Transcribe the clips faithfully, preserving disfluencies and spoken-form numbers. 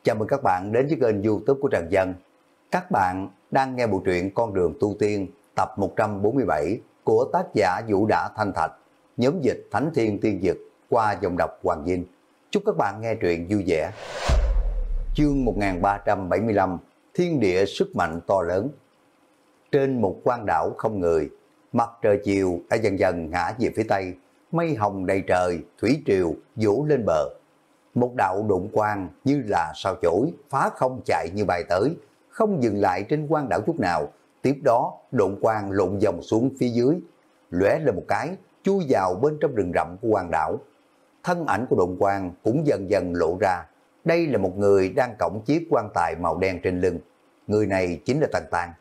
Chào mừng các bạn đến với kênh YouTube của Trần Dân. Các bạn đang nghe bộ truyện Con đường tu tiên tập một trăm bốn mươi bảy của tác giả Vũ Đã Thanh Thạch, nhóm dịch Thánh Thiên Tiên Dực qua dòng đọc Hoàng Vinh. Chúc các bạn nghe truyện vui vẻ. Chương một nghìn ba trăm bảy mươi lăm, Thiên địa sức mạnh to lớn. Trên một quang đảo không người, mặt trời chiều đã dần dần ngã về phía tây, mây hồng đầy trời, thủy triều vỗ lên bờ. Một đạo đụng quang như là sao chổi, phá không chạy như bay tới, không dừng lại trên quang đảo chút nào. Tiếp đó đụng quang lộn vòng xuống phía dưới, lóe lên một cái, chui vào bên trong rừng rậm của quang đảo. Thân ảnh của đụng quang cũng dần dần lộ ra. Đây là một người đang cõng chiếc quan tài màu đen trên lưng. Người này chính là Tần Tang.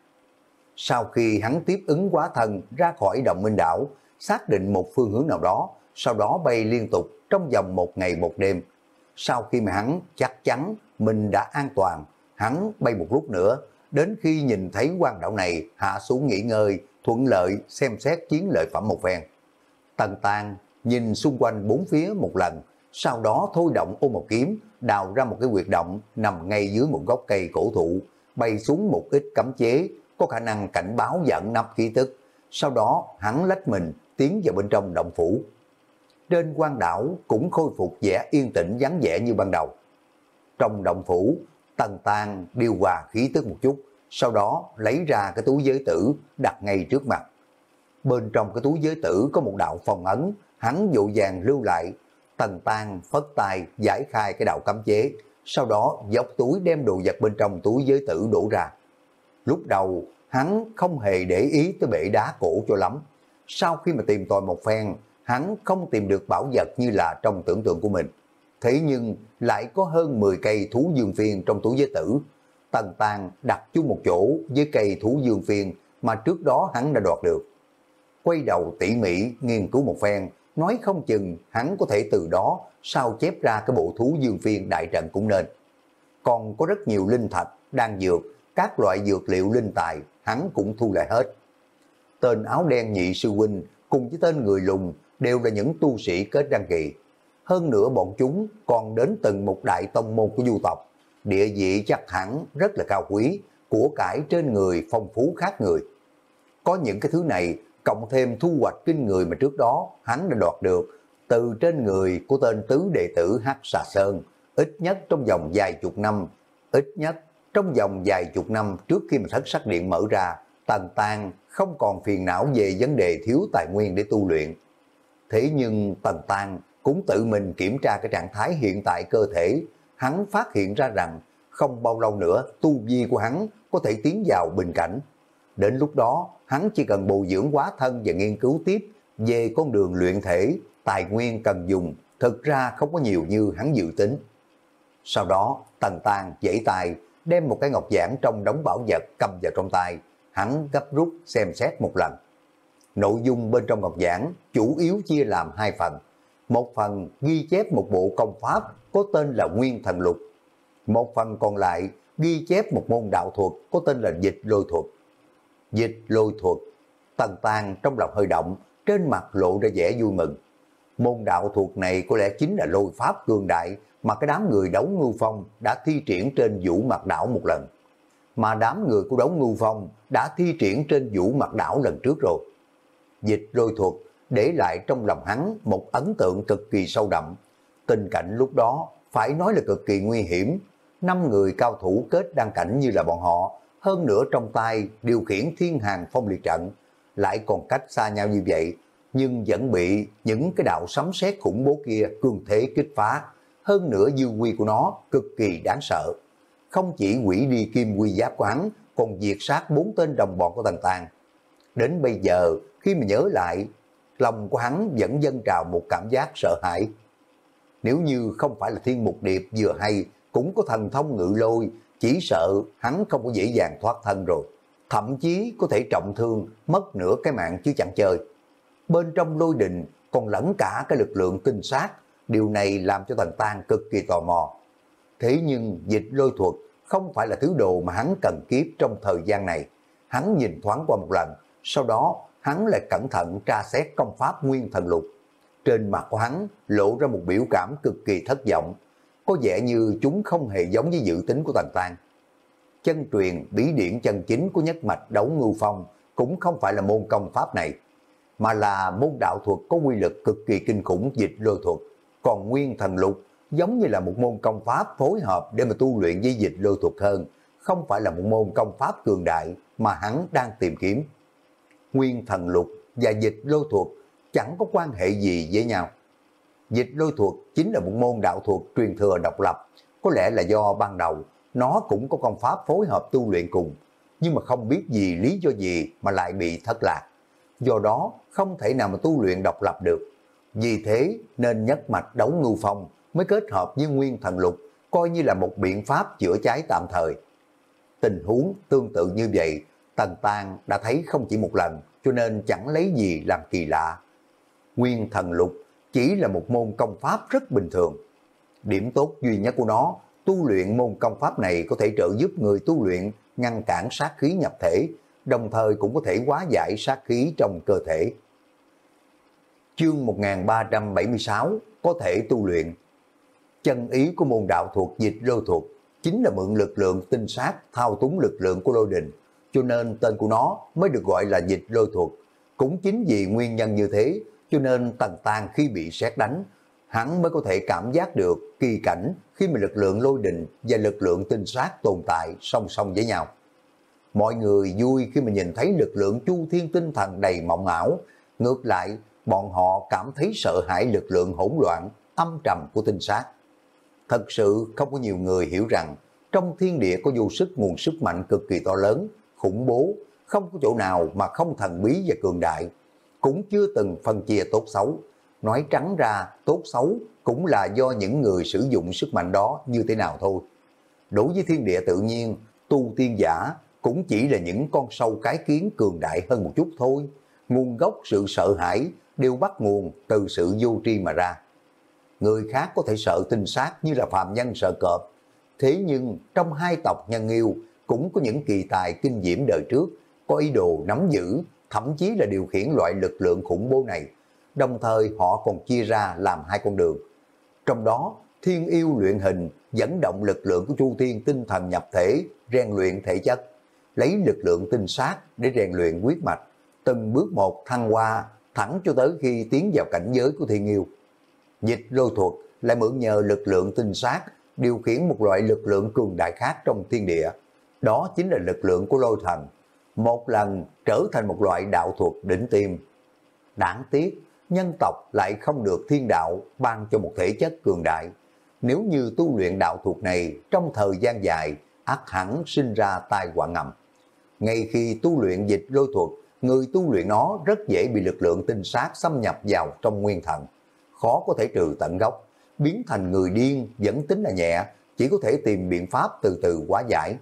Sau khi hắn tiếp ứng hóa thân ra khỏi động minh đảo, xác định một phương hướng nào đó, sau đó bay liên tục trong vòng một ngày một đêm. Sau khi mà hắn chắc chắn mình đã an toàn, hắn bay một lúc nữa, đến khi nhìn thấy quang đảo này hạ xuống nghỉ ngơi, thuận lợi xem xét chiến lợi phẩm một phen. Tần Tang nhìn xung quanh bốn phía một lần, sau đó thôi động ôm một kiếm, đào ra một cái huyệt động nằm ngay dưới một gốc cây cổ thụ, bay xuống một ít cấm chế, có khả năng cảnh báo dẫn nắp khí tức. Sau đó hắn lách mình tiến vào bên trong động phủ. Trên quang đảo cũng khôi phục vẻ yên tĩnh vắng vẻ như ban đầu. Trong động phủ, Tần Tang điều hòa khí tức một chút, sau đó lấy ra cái túi giới tử đặt ngay trước mặt. Bên trong cái túi giới tử có một đạo phong ấn, hắn vội vàng lưu lại. Tần Tang phất tay giải khai cái đạo cấm chế, sau đó dốc túi đem đồ vật bên trong túi giới tử đổ ra. Lúc đầu hắn không hề để ý tới bể đá cổ cho lắm. Sau khi mà tìm tòi một phen, hắn không tìm được bảo vật như là trong tưởng tượng của mình. Thế nhưng lại có hơn mười cây thú dương phiên trong túi giới tử. Tần Tang đặt chung một chỗ với cây thú dương phiên mà trước đó hắn đã đoạt được. Quay đầu tỉ mỉ nghiên cứu một phen, nói không chừng hắn có thể từ đó sao chép ra cái bộ thú dương phiên đại trận cũng nên. Còn có rất nhiều linh thạch, đan dược, các loại dược liệu linh tài hắn cũng thu lại hết. Tên áo đen nhị sư huynh cùng với tên người lùn đều là những tu sĩ kết đăng kỳ. Hơn nữa bọn chúng còn đến từng một đại tông môn của du tộc, địa vị chắc hẳn rất là cao quý, của cải trên người phong phú khác người. Có những cái thứ này cộng thêm thu hoạch kinh người mà trước đó hắn đã đoạt được từ trên người của tên tứ đệ tử Hắc Xà Sơn, ít nhất trong vòng vài chục năm, ít nhất trong vòng vài chục năm trước khi mà thất sắc điện mở ra, Tần Tang không còn phiền não về vấn đề thiếu tài nguyên để tu luyện. Thế nhưng Tần Tang cũng tự mình kiểm tra cái trạng thái hiện tại cơ thể, hắn phát hiện ra rằng không bao lâu nữa tu vi của hắn có thể tiến vào bình cảnh. Đến lúc đó hắn chỉ cần bồi dưỡng hóa thân và nghiên cứu tiếp về con đường luyện thể, tài nguyên cần dùng thực ra không có nhiều như hắn dự tính. Sau đó Tần Tang giãy tay đem một cái ngọc giản trong đống bảo vật cầm vào trong tay, hắn gấp rút xem xét một lần. Nội dung bên trong ngọc giản chủ yếu chia làm hai phần. Một phần ghi chép một bộ công pháp có tên là Nguyên Thần Lục. Một phần còn lại ghi chép một môn đạo thuật có tên là Dịch Lôi Thuật. Dịch Lôi Thuật, Tần Tang trong lòng hơi động, trên mặt lộ ra vẻ vui mừng. Môn đạo thuật này có lẽ chính là lôi pháp cường đại mà cái đám người Đấu Ngưu Phong đã thi triển trên Vũ Mạc Đảo một lần. Mà đám người của Đấu Ngưu Phong đã thi triển trên Vũ Mạc Đảo lần trước rồi. Dịch Lôi Thuật để lại trong lòng hắn một ấn tượng cực kỳ sâu đậm. Tình cảnh lúc đó phải nói là cực kỳ nguy hiểm. Năm người cao thủ kết đăng cảnh như là bọn họ, hơn nữa trong tay điều khiển thiên hàng phong liệt trận, lại còn cách xa nhau như vậy, nhưng vẫn bị những cái đạo sấm sét khủng bố kia cường thế kích phá. Hơn nữa dư uy của nó cực kỳ đáng sợ. Không chỉ hủy đi kim quy giáp của hắn, còn diệt sát bốn tên đồng bọn của Tần Tang. Đến bây giờ khi mà nhớ lại, lòng của hắn vẫn dâng trào một cảm giác sợ hãi. Nếu như không phải là Thiên Mục Điệp vừa hay cũng có thần thông ngự lôi, chỉ sợ hắn không có dễ dàng thoát thân rồi. Thậm chí có thể trọng thương, mất nửa cái mạng chứ chẳng chơi. Bên trong lôi đình còn lẫn cả cái lực lượng tinh sát, điều này làm cho Tần Tang cực kỳ tò mò. Thế nhưng Dịch Lôi Thuật không phải là thứ đồ mà hắn cần kiếp trong thời gian này. Hắn nhìn thoáng qua một lần, sau đó hắn lại cẩn thận tra xét công pháp Nguyên Thần Lục. Trên mặt của hắn lộ ra một biểu cảm cực kỳ thất vọng. có vẻ như chúng không hề giống với dự tính của Tần Tăng. Chân truyền bí điển chân chính của nhất mạch Đấu Ngưu Phong cũng không phải là môn công pháp này, mà là môn đạo thuật có quy lực cực kỳ kinh khủng dịch lôi thuật. Còn Nguyên Thần Lục giống như là một môn công pháp phối hợp để mà tu luyện với dịch lôi thuật hơn, không phải là một môn công pháp cường đại mà hắn đang tìm kiếm. Nguyên Thần Lục và dịch lôi thuật chẳng có quan hệ gì với nhau. Dịch lôi thuật chính là một môn đạo thuật truyền thừa độc lập, có lẽ là do ban đầu nó cũng có công pháp phối hợp tu luyện cùng, nhưng mà không biết gì lý do gì mà lại bị thất lạc. Do đó không thể nào mà tu luyện độc lập được. Vì thế nên nhất mạch Đấu Ngưu Phong mới kết hợp với Nguyên Thần Lục, coi như là một biện pháp chữa cháy tạm thời. Tình huống tương tự như vậy, Tần Tăng đã thấy không chỉ một lần, cho nên chẳng lấy gì làm kỳ lạ. Nguyên Thần Lục chỉ là một môn công pháp rất bình thường. Điểm tốt duy nhất của nó, tu luyện môn công pháp này có thể trợ giúp người tu luyện ngăn cản sát khí nhập thể, đồng thời cũng có thể hóa giải sát khí trong cơ thể. Chương một nghìn ba trăm bảy mươi sáu có thể tu luyện. Chân ý của môn đạo thuật dịch lôi thuật chính là mượn lực lượng tinh sát thao túng lực lượng của lôi đình, cho nên tên của nó mới được gọi là dịch lôi thuật. Cũng chính vì nguyên nhân như thế, cho nên Tần Tăng khi bị sét đánh, hắn mới có thể cảm giác được kỳ cảnh khi mà lực lượng lôi đình và lực lượng tinh sát tồn tại song song với nhau. Mọi người vui khi mà nhìn thấy lực lượng Chu Thiên Tinh Thần đầy mộng ảo, ngược lại bọn họ cảm thấy sợ hãi lực lượng hỗn loạn, âm trầm của tinh sát. Thật sự không có nhiều người hiểu rằng trong thiên địa có vô sức nguồn sức mạnh cực kỳ to lớn, khủng bố, không có chỗ nào mà không thần bí và cường đại, cũng chưa từng phân chia tốt xấu. Nói trắng ra, tốt xấu cũng là do những người sử dụng sức mạnh đó như thế nào thôi. Đối với thiên địa tự nhiên, tu tiên giả cũng chỉ là những con sâu cái kiến cường đại hơn một chút thôi. Nguồn gốc sự sợ hãi đều bắt nguồn từ sự vô tri mà ra. Người khác có thể sợ tinh sát như là phàm nhân sợ cọp. Thế nhưng trong hai tộc Nhân Yêu cũng có những kỳ tài kinh diễm đời trước, có ý đồ nắm giữ, thậm chí là điều khiển loại lực lượng khủng bố này. Đồng thời họ còn chia ra làm hai con đường. Trong đó, Thiên Yêu luyện hình dẫn động lực lượng của Chu Thiên tinh thần nhập thể, rèn luyện thể chất, lấy lực lượng tinh sát để rèn luyện huyết mạch, từng bước một thăng hoa, thẳng cho tới khi tiến vào cảnh giới của Thiên Yêu. Dịch lôi thuật lại mượn nhờ lực lượng tinh sát, điều khiển một loại lực lượng cường đại khác trong thiên địa. Đó chính là lực lượng của lôi thần, một lần trở thành một loại đạo thuật đỉnh tiêm. Đáng tiếc, nhân tộc lại không được thiên đạo ban cho một thể chất cường đại. Nếu như tu luyện đạo thuật này trong thời gian dài, ắt hẳn sinh ra tai họa ngầm. Ngay khi tu luyện dịch lôi thuật, người tu luyện nó rất dễ bị lực lượng tinh sát xâm nhập vào trong nguyên thần, khó có thể trừ tận gốc, biến thành người điên vẫn tính là nhẹ, chỉ có thể tìm biện pháp từ từ hóa giải.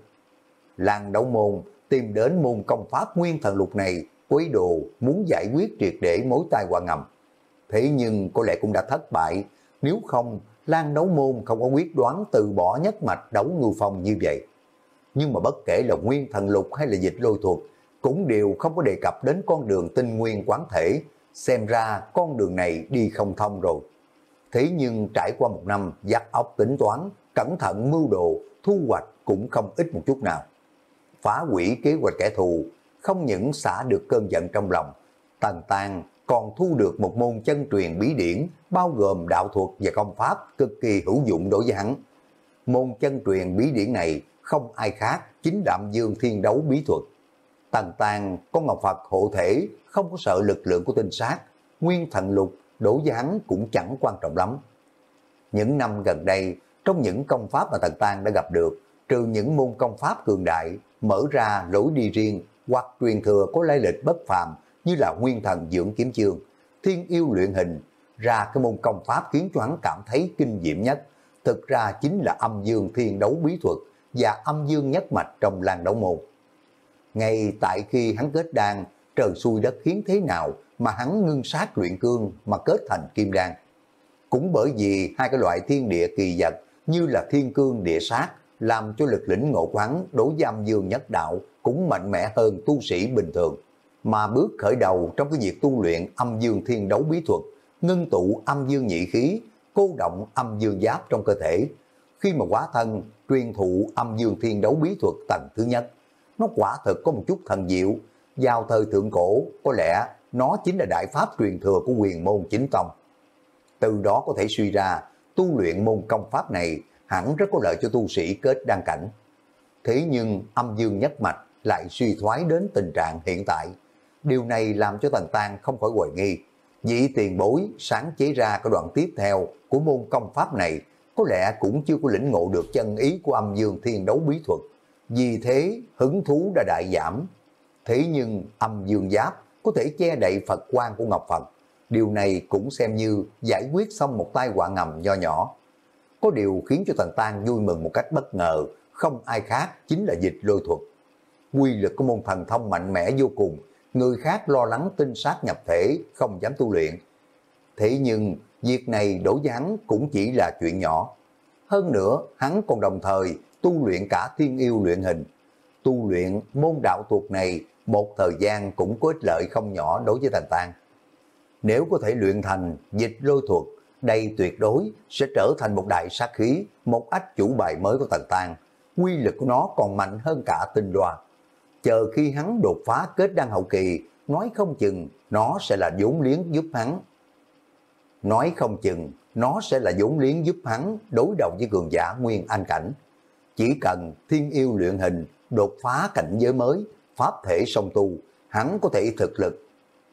Lan Đấu Môn tìm đến môn công pháp Nguyên Thần Lục này, ý đồ muốn giải quyết triệt để mối tai họa ngầm. Thế nhưng có lẽ cũng đã thất bại, nếu không Lan Đấu Môn không có quyết đoán từ bỏ nhất mạch Đấu Ngưu Phong như vậy. Nhưng mà bất kể là Nguyên Thần Lục hay là dịch lôi thuật, cũng đều không có đề cập đến con đường tinh nguyên quán thể, xem ra con đường này đi không thông rồi. Thế nhưng trải qua một năm dắt óc tính toán, cẩn thận mưu đồ, thu hoạch cũng không ít một chút nào. Phá hủy kế hoạch kẻ thù, không những xả được cơn giận trong lòng, Tần Tăng còn thu được một môn chân truyền bí điển, bao gồm đạo thuật và công pháp cực kỳ hữu dụng đối với hắn. Môn chân truyền bí điển này không ai khác, chính Đạm Dương Thiên Đấu bí thuật. Tần Tăng có Ngọc Phật hộ thể, không có sợ lực lượng của tinh sát, Nguyên Thần Lục đối với hắn cũng chẳng quan trọng lắm. Những năm gần đây, trong những công pháp mà Tần Tăng đã gặp được, trừ những môn công pháp cường đại, mở ra lối đi riêng hoặc truyền thừa có lai lịch bất phàm như là Nguyên Thần Dưỡng Kiếm Chương, Thiên Yêu luyện hình, ra cái môn công pháp khiến cho hắn cảm thấy kinh diễm nhất, thực ra chính là Âm Dương Thiên Đấu bí thuật và Âm Dương nhất mạch trong Lan Đấu Môn. Ngay tại khi hắn kết đan, trời xui đất khiến thế nào mà hắn ngưng sát luyện cương mà kết thành kim đan. Cũng bởi vì hai cái loại thiên địa kỳ vật như là thiên cương địa sát làm cho lực lĩnh ngộ quán đối với Âm Dương nhất đạo cũng mạnh mẽ hơn tu sĩ bình thường. Mà bước khởi đầu trong cái việc tu luyện Âm Dương Thiên Đấu bí thuật, ngưng tụ âm dương nhị khí, cô động âm dương giáp trong cơ thể, khi mà hóa thân truyền thụ âm dương thiên đấu bí thuật tầng thứ nhất. Nó quả thực có một chút thần diệu, vào thời thượng cổ có lẽ nó chính là đại pháp truyền thừa của Huyền Môn Chính Tông. Từ đó có thể suy ra, tu luyện môn công pháp này hẳn rất có lợi cho tu sĩ kết đan cảnh. Thế nhưng âm dương nhất mạch lại suy thoái đến tình trạng hiện tại. Điều này làm cho Tần Tăng không khỏi hoài nghi. Vị tiền bối sáng chế ra cái đoạn tiếp theo của môn công pháp này có lẽ cũng chưa có lĩnh ngộ được chân ý của âm dương thiên đấu bí thuật. Vì thế hứng thú đã đại giảm. Thế nhưng âm dương giáp có thể che đậy Phật quan của Ngọc Phật. Điều này cũng xem như giải quyết xong một tai họa ngầm nho nhỏ. Có điều khiến cho Tần Tăng vui mừng một cách bất ngờ, không ai khác chính là dịch lôi thuật. Quy lực của môn thần thông mạnh mẽ vô cùng, người khác lo lắng tinh sát nhập thể, không dám tu luyện. Thế nhưng việc này đối với hắn cũng chỉ là chuyện nhỏ. Hơn nữa, hắn còn đồng thời tu luyện cả thiên yêu luyện hình. Tu luyện môn đạo thuật này một thời gian cũng có ích lợi không nhỏ đối với Tần Tăng. Nếu có thể luyện thành dịch lôi thuật, đây tuyệt đối sẽ trở thành một đại sát khí, một ách chủ bài mới của Tần Tăng. Quy lực của nó còn mạnh hơn cả tinh loa. Chờ khi hắn đột phá kết đan hậu kỳ, nói không chừng nó sẽ là vốn liếng giúp hắn. Nói không chừng nó sẽ là vốn liếng giúp hắn đối đầu với cường giả nguyên anh cảnh. Chỉ cần thiên yêu luyện hình, đột phá cảnh giới mới, pháp thể song tu, hắn có thể thực lực.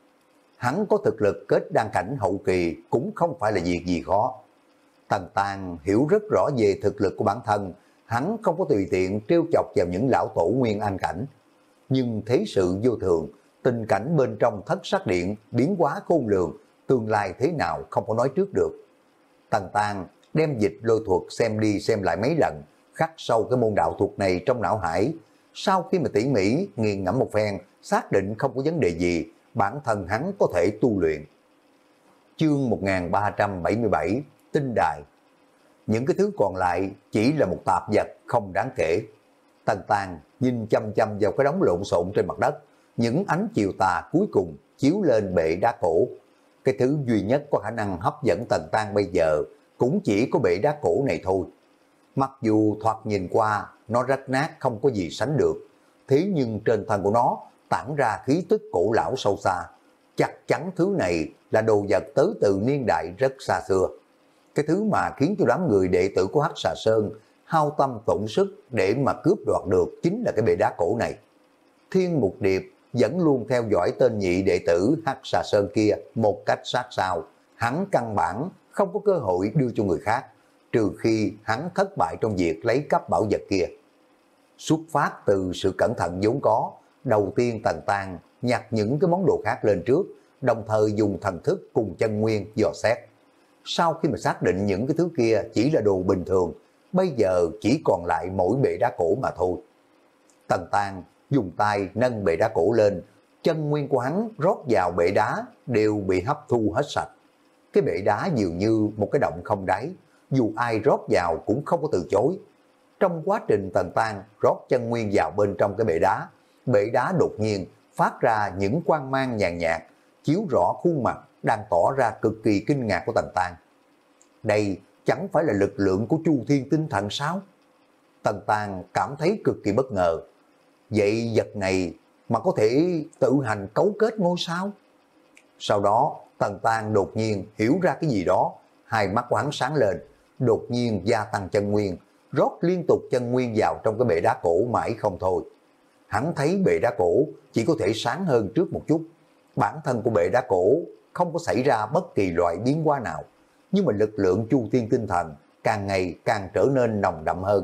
Hắn có thực lực kết đan cảnh hậu kỳ cũng không phải là việc gì khó. Tần Tăng hiểu rất rõ về thực lực của bản thân, hắn không có tùy tiện trêu chọc vào những lão tổ nguyên anh cảnh. Nhưng thế sự vô thường, tình cảnh bên trong thất sắc điện biến hóa khôn lường, tương lai thế nào không có nói trước được. Tần Tăng đem dịch lôi thuật xem đi xem lại mấy lần, khắc sâu cái môn đạo thuật này trong não hải. Sau khi mà tỉ mỉ nghiền ngẫm một phen, xác định không có vấn đề gì, bản thân hắn có thể tu luyện. Chương một nghìn ba trăm bảy mươi bảy, Tinh Đài. Những cái thứ còn lại chỉ là một tạp vật không đáng kể. Tần Tăng nhìn chăm chăm vào cái đống lộn xộn trên mặt đất, những ánh chiều tà cuối cùng chiếu lên bệ đá cổ. Cái thứ duy nhất có khả năng hấp dẫn Tần Tăng bây giờ cũng chỉ có bệ đá cổ này thôi. Mặc dù thoạt nhìn qua nó rách nát không có gì sánh được, thế nhưng trên thân của nó tản ra khí tức cổ lão sâu xa. Chắc chắn thứ này là đồ vật tới từ niên đại rất xa xưa. Cái thứ mà khiến cho đám người đệ tử của Hắc Xà Sơn hao tâm tổn sức để mà cướp đoạt được chính là cái bệ đá cổ này. Thiên Mục Điệp vẫn luôn theo dõi tên nhị đệ tử Hắc Xà Sơn kia một cách sát sao. Hắn căn bản không có cơ hội đưa cho người khác, trừ khi hắn thất bại trong việc lấy cắp bảo vật kia. Xuất phát từ sự cẩn thận vốn có, đầu tiên Tần Tăng nhặt những cái món đồ khác lên trước, đồng thời dùng thần thức cùng chân nguyên dò xét. Sau khi mà xác định những cái thứ kia chỉ là đồ bình thường, bây giờ chỉ còn lại mỗi bệ đá cổ mà thôi. Tần Tăng dùng tay nâng bệ đá cổ lên, chân nguyên của hắn rót vào bệ đá đều bị hấp thu hết sạch. Cái bệ đá dường như một cái động không đáy, dù ai rót vào cũng không có từ chối. Trong quá trình Tần Tăng rót chân nguyên vào bên trong cái bệ đá, bệ đá đột nhiên phát ra những quang mang nhàn nhạt, chiếu rõ khuôn mặt đang tỏ ra cực kỳ kinh ngạc của Tần Tăng. Đây chẳng phải là lực lượng của Chu Thiên Tinh Thần sao? Tần Tăng cảm thấy cực kỳ bất ngờ. Vậy vật này mà có thể tự hành cấu kết ngôi sao? Sau đó Tần Tăng đột nhiên hiểu ra cái gì đó, hai mắt của hắn sáng lên, đột nhiên gia tăng chân nguyên, rót liên tục chân nguyên vào trong cái bệ đá cổ mãi không thôi. Hắn thấy bệ đá cổ chỉ có thể sáng hơn trước một chút. Bản thân của bệ đá cổ không có xảy ra bất kỳ loại biến hóa nào, nhưng mà lực lượng Chu Thiên Tinh Thần càng ngày càng trở nên nồng đậm hơn.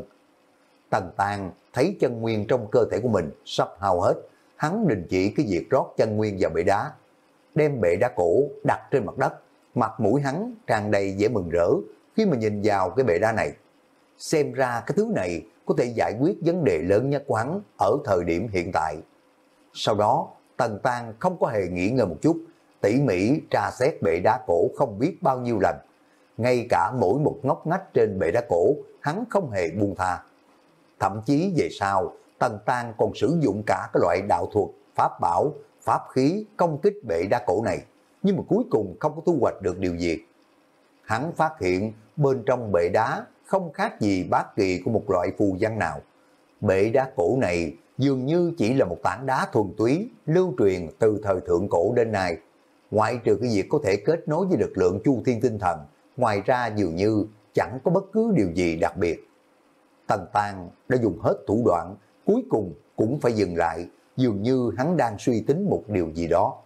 Tần Tăng thấy chân nguyên trong cơ thể của mình sắp hao hết, hắn đình chỉ cái việc rót chân nguyên vào bệ đá, đem bệ đá cổ đặt trên mặt đất. Mặt mũi hắn tràn đầy vẻ mừng rỡ khi mà nhìn vào cái bệ đá này. Xem ra cái thứ này có thể giải quyết vấn đề lớn nhất của hắn ở thời điểm hiện tại. Sau đó Tần Tăng không có hề nghỉ ngơi một chút, tỉ mỉ tra xét bệ đá cổ không biết bao nhiêu lần. Ngay cả mỗi một ngóc ngách trên bệ đá cổ hắn không hề buông tha. Thậm chí về sau Tần Tăng còn sử dụng cả các loại đạo thuật, pháp bảo, pháp khí công kích bệ đá cổ này, nhưng mà cuối cùng không có thu hoạch được điều gì. Hắn phát hiện bên trong bệ đá không khác gì bát kỳ của một loại phù văn nào. Bệ đá cổ này dường như chỉ là một tảng đá thuần túy, lưu truyền từ thời thượng cổ đến nay. Ngoại trừ cái việc có thể kết nối với lực lượng Chu Thiên Tinh Thần, ngoài ra dường như chẳng có bất cứ điều gì đặc biệt. Tần Tang đã dùng hết thủ đoạn, cuối cùng cũng phải dừng lại, dường như hắn đang suy tính một điều gì đó.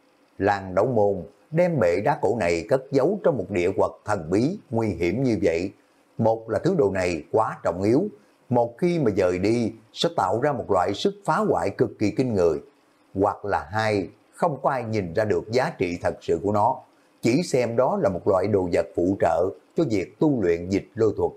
Làng Đấu Môn đem bệ đá cổ này cất giấu trong một địa quật thần bí, nguy hiểm như vậy. Một là thứ đồ này quá trọng yếu, một khi mà dời đi sẽ tạo ra một loại sức phá hoại cực kỳ kinh người. Hoặc là hai, không có ai nhìn ra được giá trị thật sự của nó, chỉ xem đó là một loại đồ vật phụ trợ cho việc tu luyện dịch lôi thuật.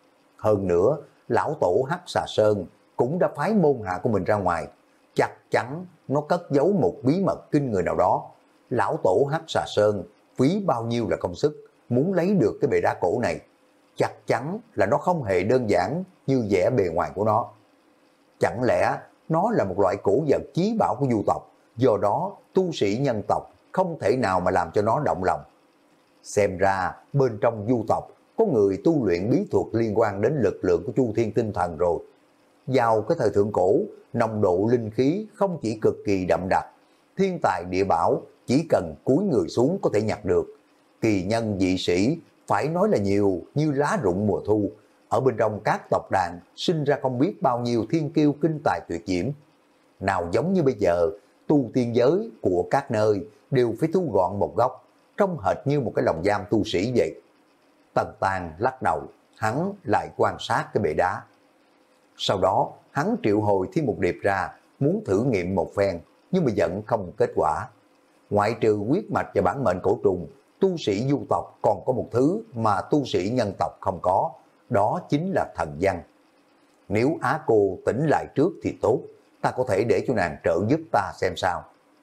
Hơn nữa, lão tổ Hắc Xà Sơn cũng đã phái môn hạ của mình ra ngoài, chắc chắn nó cất giấu một bí mật kinh người nào đó. Lão tổ Hắc Xà Sơn phí bao nhiêu là công sức muốn lấy được cái bệ đá cổ này, chắc chắn là nó không hề đơn giản như vẻ bề ngoài của nó. Chẳng lẽ nó là một loại cổ vật chí bảo của du tộc, do đó tu sĩ nhân tộc không thể nào mà làm cho nó động lòng. Xem ra bên trong du tộc có người tu luyện bí thuật liên quan đến lực lượng của Chu Thiên Tinh Thần rồi. Vào cái thời thượng cổ, nồng độ linh khí không chỉ cực kỳ đậm đặc, thiên tài địa bảo chỉ cần cúi người xuống có thể nhặt được. Kỳ nhân dị sĩ phải nói là nhiều như lá rụng mùa thu. Ở bên trong các tộc đàn sinh ra không biết bao nhiêu thiên kiêu kinh tài tuyệt diễm. Nào giống như bây giờ, tu tiên giới của các nơi đều phải thu gọn một góc, trông hệt như một cái lồng giam tu sĩ vậy. Tần Tang lắc đầu, hắn lại quan sát cái bệ đá. Sau đó, hắn triệu hồi Thiên Mục Điệp ra, muốn thử nghiệm một phen, nhưng mà vẫn không kết quả. Ngoại trừ huyết mạch và bản mệnh cổ trùng, tu sĩ du tộc còn có một thứ mà tu sĩ nhân tộc không có, đó chính là thần văn. Nếu Á cô tỉnh lại trước thì tốt, ta có thể để cho nàng trợ giúp ta xem sao.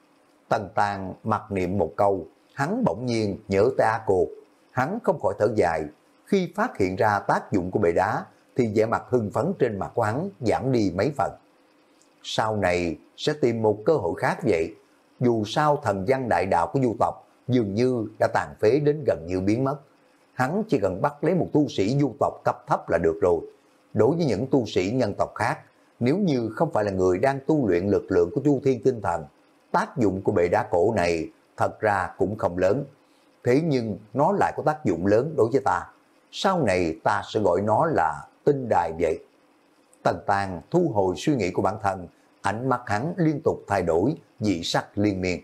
Tần Tang mặc niệm một câu, hắn bỗng nhiên nhớ tới Á cô. Hắn không khỏi thở dài, khi phát hiện ra tác dụng của bệ đá, thì vẻ mặt hưng phấn trên mặt của hắn giảm đi mấy phần. Sau này sẽ tìm một cơ hội khác vậy. Dù sao thần văn đại đạo của du tộc dường như đã tàn phế đến gần như biến mất. Hắn chỉ cần bắt lấy một tu sĩ du tộc cấp thấp là được rồi. Đối với những tu sĩ nhân tộc khác, nếu như không phải là người đang tu luyện lực lượng của Chu Thiên Tinh Thần, tác dụng của bệ đá cổ này thật ra cũng không lớn. Thế nhưng nó lại có tác dụng lớn đối với ta. Sau này ta sẽ gọi nó là tinh đài vậy. Tần Tang thu hồi suy nghĩ của bản thân, ánh mắt hắn liên tục thay đổi, dị sắc liên miên.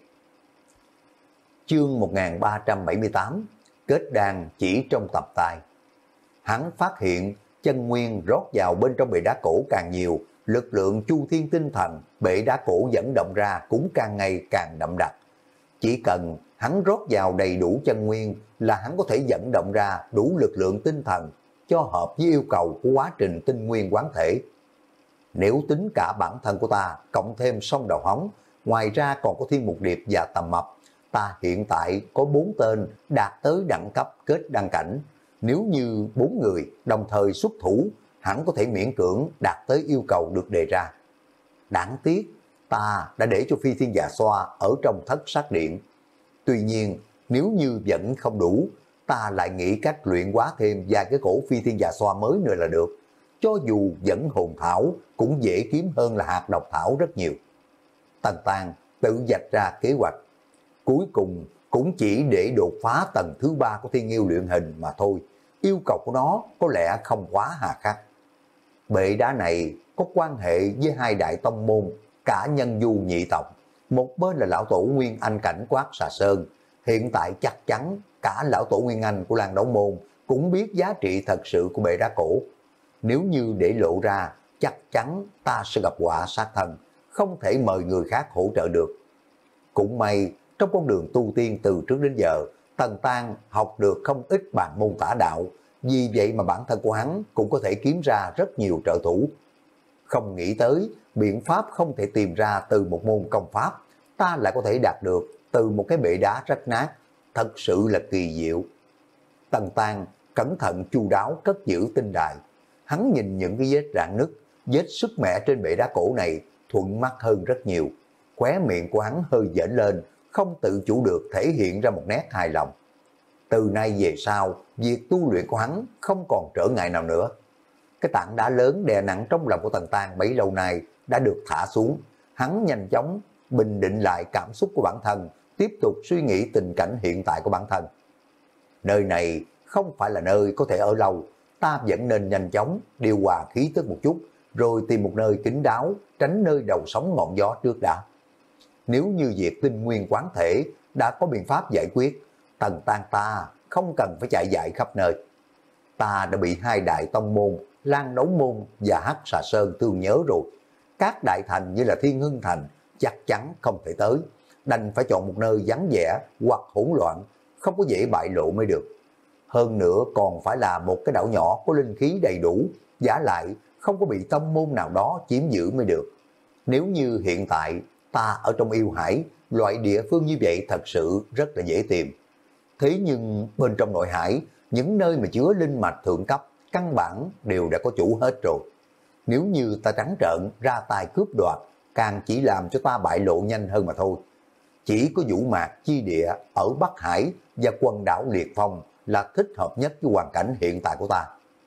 Chương một nghìn ba trăm bảy mươi tám, kết đàn chỉ trong tập tài. Hắn phát hiện chân nguyên rót vào bên trong bệ đá cổ càng nhiều, lực lượng Chu Thiên Tinh Thần bệ đá cổ dẫn động ra cũng càng ngày càng đậm đặc. Chỉ cần hắn rót vào đầy đủ chân nguyên là hắn có thể dẫn động ra đủ lực lượng tinh thần cho hợp với yêu cầu của quá trình tinh nguyên quán thể. Nếu tính cả bản thân của ta cộng thêm sông đầu hóng, ngoài ra còn có Thiên Mục Điệp và Tầm Mập, ta hiện tại có bốn tên đạt tới đẳng cấp kết đăng cảnh. Nếu như bốn người đồng thời xuất thủ, hẳn có thể miễn cưỡng đạt tới yêu cầu được đề ra. Đáng tiếc, ta đã để cho Phi Thiên Dạ Xoa ở trong thất sát điện. Tuy nhiên, nếu như vẫn không đủ, ta lại nghĩ cách luyện hóa thêm vài cái cổ Phi Thiên Dạ Xoa mới nữa là được. Cho dù vẫn hồn thảo, cũng dễ kiếm hơn là hạt độc thảo rất nhiều. Tần Tang tự vạch ra kế hoạch. Cuối cùng cũng chỉ để đột phá tầng thứ ba của Thiên Yêu luyện hình mà thôi. Yêu cầu của nó có lẽ không quá hà khắc. Bệ đá này có quan hệ với hai đại tông môn, cả Nhân Du nhị tộc. Một bên là lão tổ Nguyên Anh cảnh của Hắc Xà Sơn. Hiện tại chắc chắn cả lão tổ Nguyên Anh của Làng Đấu Môn cũng biết giá trị thật sự của bệ đá cổ. Nếu như để lộ ra, chắc chắn ta sẽ gặp họa sát thân, không thể mời người khác hỗ trợ được. Cũng may, trong con đường tu tiên từ trước đến giờ, Tần Tang học được không ít bản môn tả đạo, vì vậy mà bản thân của hắn cũng có thể kiếm ra rất nhiều trợ thủ. Không nghĩ tới, biện pháp không thể tìm ra từ một môn công pháp, ta lại có thể đạt được từ một cái bệ đá rách nát, thật sự là kỳ diệu. Tần Tang cẩn thận chu đáo cất giữ tinh đài, hắn nhìn những cái vết rạn nứt, vết sức mẻ trên bệ đá cổ này thuận mắt hơn rất nhiều. Khóe miệng của hắn hơi dễn lên, không tự chủ được thể hiện ra một nét hài lòng. Từ nay về sau, việc tu luyện của hắn không còn trở ngại nào nữa. Cái tảng đá lớn đè nặng trong lòng của Tần Tang bấy lâu nay đã được thả xuống, hắn nhanh chóng bình định lại cảm xúc của bản thân, tiếp tục suy nghĩ tình cảnh hiện tại của bản thân. Nơi này không phải là nơi có thể ở lâu, ta vẫn nên nhanh chóng điều hòa khí tức một chút, rồi tìm một nơi kín đáo, tránh nơi đầu sóng ngọn gió trước đã. Nếu như việc tinh nguyên quán thể đã có biện pháp giải quyết, Tần Tang ta không cần phải chạy dại khắp nơi. Ta đã bị hai đại tông môn, Lan Đấu Môn và Hắc Xà Sơn thương nhớ rồi. Các đại thành như là Thiên Hưng Thành chắc chắn không thể tới, đành phải chọn một nơi vắng vẻ hoặc hỗn loạn, không có dễ bại lộ mới được. Hơn nữa còn phải là một cái đảo nhỏ có linh khí đầy đủ, giả lại không có bị tông môn nào đó chiếm giữ mới được. Nếu như hiện tại ta ở trong yêu hải, loại địa phương như vậy thật sự rất là dễ tìm. Thế nhưng bên trong nội hải, những nơi mà chứa linh mạch thượng cấp, căn bản đều đã có chủ hết rồi. Nếu như ta trắng trợn ra tay cướp đoạt, càng chỉ làm cho ta bại lộ nhanh hơn mà thôi. Chỉ có Vũ Mạc chi địa ở Bắc Hải và quần đảo Liệt Phong là thích hợp nhất với hoàn cảnh hiện tại của ta.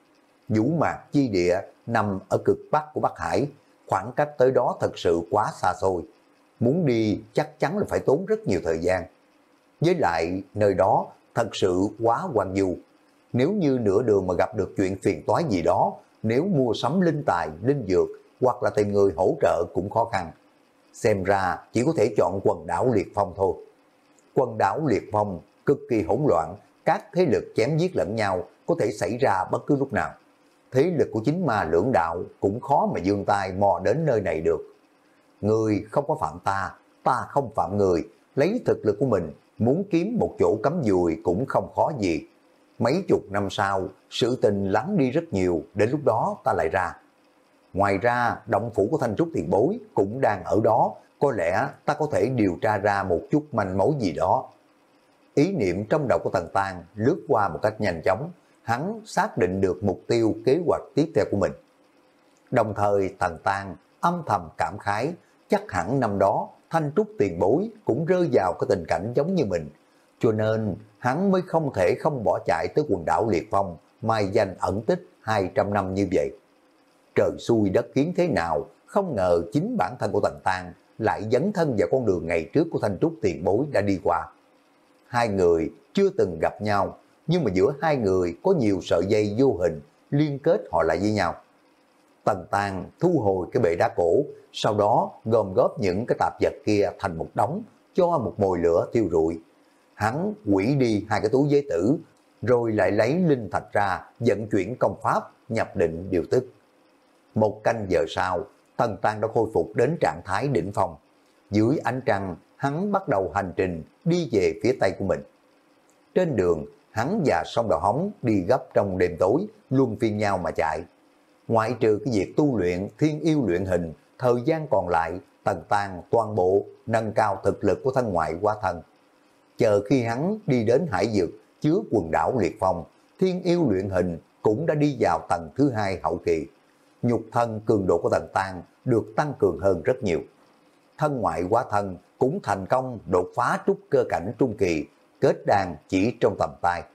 Vũ Mạc chi địa nằm ở cực Bắc của Bắc Hải, khoảng cách tới đó thật sự quá xa xôi. Muốn đi chắc chắn là phải tốn rất nhiều thời gian. Với lại nơi đó thật sự quá hoang vu. Nếu như nửa đường mà gặp được chuyện phiền toái gì đó, nếu mua sắm linh tài, linh dược hoặc là tìm người hỗ trợ cũng khó khăn. Xem ra chỉ có thể chọn quần đảo Liệt Phong thôi. Quần đảo Liệt Phong cực kỳ hỗn loạn, các thế lực chém giết lẫn nhau có thể xảy ra bất cứ lúc nào. Thế lực của chính ma lưỡng đạo cũng khó mà giương tay mò đến nơi này được. Người không có phạm ta, ta không phạm người, lấy thực lực của mình muốn kiếm một chỗ cắm dùi cũng không khó gì. Mấy chục năm sau, sự tình lắng đi rất nhiều, đến lúc đó ta lại ra. Ngoài ra, động phủ của Thanh Trúc tiền bối cũng đang ở đó, có lẽ ta có thể điều tra ra một chút manh mối gì đó. Ý niệm trong đầu của Tần Tang lướt qua một cách nhanh chóng, hắn xác định được mục tiêu kế hoạch tiếp theo của mình. Đồng thời Tần Tang âm thầm cảm khái, chắc hẳn năm đó Thanh Trúc tiền bối cũng rơi vào cái tình cảnh giống như mình, cho nên hắn mới không thể không bỏ chạy tới quần đảo Liệt Phong, mai danh ẩn tích hai trăm năm như vậy. Trời xui đất khiến thế nào, không ngờ chính bản thân của Tần Tang lại dấn thân vào con đường ngày trước của Thanh Trúc tiền bối đã đi qua. Hai người chưa từng gặp nhau, nhưng mà giữa hai người có nhiều sợi dây vô hình liên kết họ lại với nhau. Tần Tang thu hồi cái bệ đá cổ, sau đó gom góp những cái tạp vật kia thành một đống, cho một mồi lửa thiêu rụi. Hắn hủy đi hai cái túi giấy tử, rồi lại lấy linh thạch ra, vận chuyển công pháp, nhập định điều tức. Một canh giờ sau, Tần Tang đã khôi phục đến trạng thái đỉnh phong. Dưới ánh trăng, hắn bắt đầu hành trình đi về phía tây của mình. Trên đường, hắn và Song Đầu Hống đi gấp trong đêm tối, luân phiên nhau mà chạy. Ngoại trừ cái việc tu luyện thiên yêu luyện hình, thời gian còn lại, Tần Tang toàn bộ nâng cao thực lực của thân ngoại hóa thân. Chờ khi hắn đi đến hải vực chứa quần đảo Liệt Phong, thiên yêu luyện hình cũng đã đi vào tầng thứ hai hậu kỳ. Nhục thân cường độ của Tần Tang được tăng cường hơn rất nhiều. Thân ngoại hóa thân cũng thành công đột phá trúc cơ cảnh trung kỳ, kết đan chỉ trong tầm tay.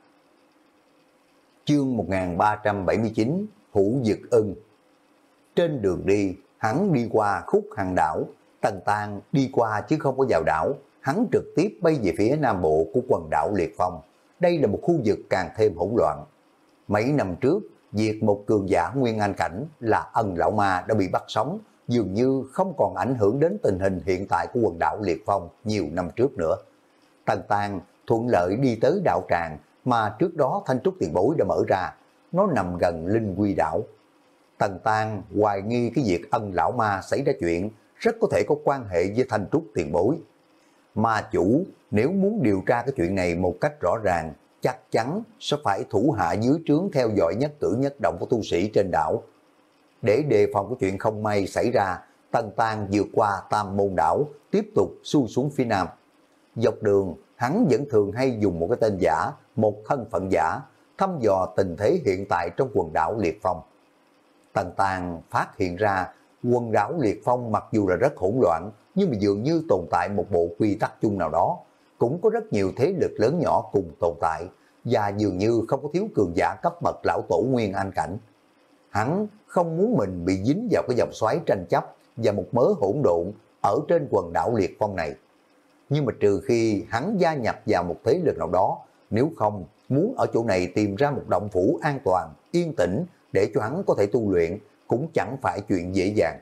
Chương một nghìn ba trăm bảy mươi chín, Hữu Dực Ưng. Trên đường đi, hắn đi qua khúc hàng đảo, Tần Tang đi qua chứ không có vào đảo, hắn trực tiếp bay về phía nam bộ của quần đảo Liệt Phong. Đây là một khu vực càng thêm hỗn loạn. Mấy năm trước, việc một cường giả nguyên anh cảnh là Ân Lão Ma đã bị bắt sống, dường như không còn ảnh hưởng đến tình hình hiện tại của quần đảo Liệt Phong nhiều năm trước nữa. Tần Tang thuận lợi đi tới đạo tràng mà trước đó Thanh Trúc tiền bối đã mở ra, nó nằm gần Linh Quy đảo. Tần Tang hoài nghi cái việc Ân Lão Ma xảy ra chuyện rất có thể có quan hệ với Thanh Trúc tiền bối. Ma chủ nếu muốn điều tra cái chuyện này một cách rõ ràng, chắc chắn sẽ phải thủ hạ dưới trướng theo dõi nhất cử nhất động của tu sĩ trên đảo. Để đề phòng cái chuyện không may xảy ra, Tần Tang vượt qua Tam Môn đảo, tiếp tục xuôi xuống phía nam. Dọc đường, hắn vẫn thường hay dùng một cái tên giả, một thân phận giả, thăm dò tình thế hiện tại trong quần đảo Liệt Phong. Tần Tang phát hiện ra, quần đảo Liệt Phong mặc dù là rất hỗn loạn, nhưng mà dường như tồn tại một bộ quy tắc chung nào đó. Cũng có rất nhiều thế lực lớn nhỏ cùng tồn tại, và dường như không có thiếu cường giả cấp bậc lão tổ Nguyên Anh cảnh. Hắn không muốn mình bị dính vào cái dòng xoáy tranh chấp và một mớ hỗn độn ở trên quần đảo Liệt Phong này. Nhưng mà trừ khi hắn gia nhập vào một thế lực nào đó, nếu không muốn ở chỗ này tìm ra một động phủ an toàn, yên tĩnh để cho hắn có thể tu luyện cũng chẳng phải chuyện dễ dàng.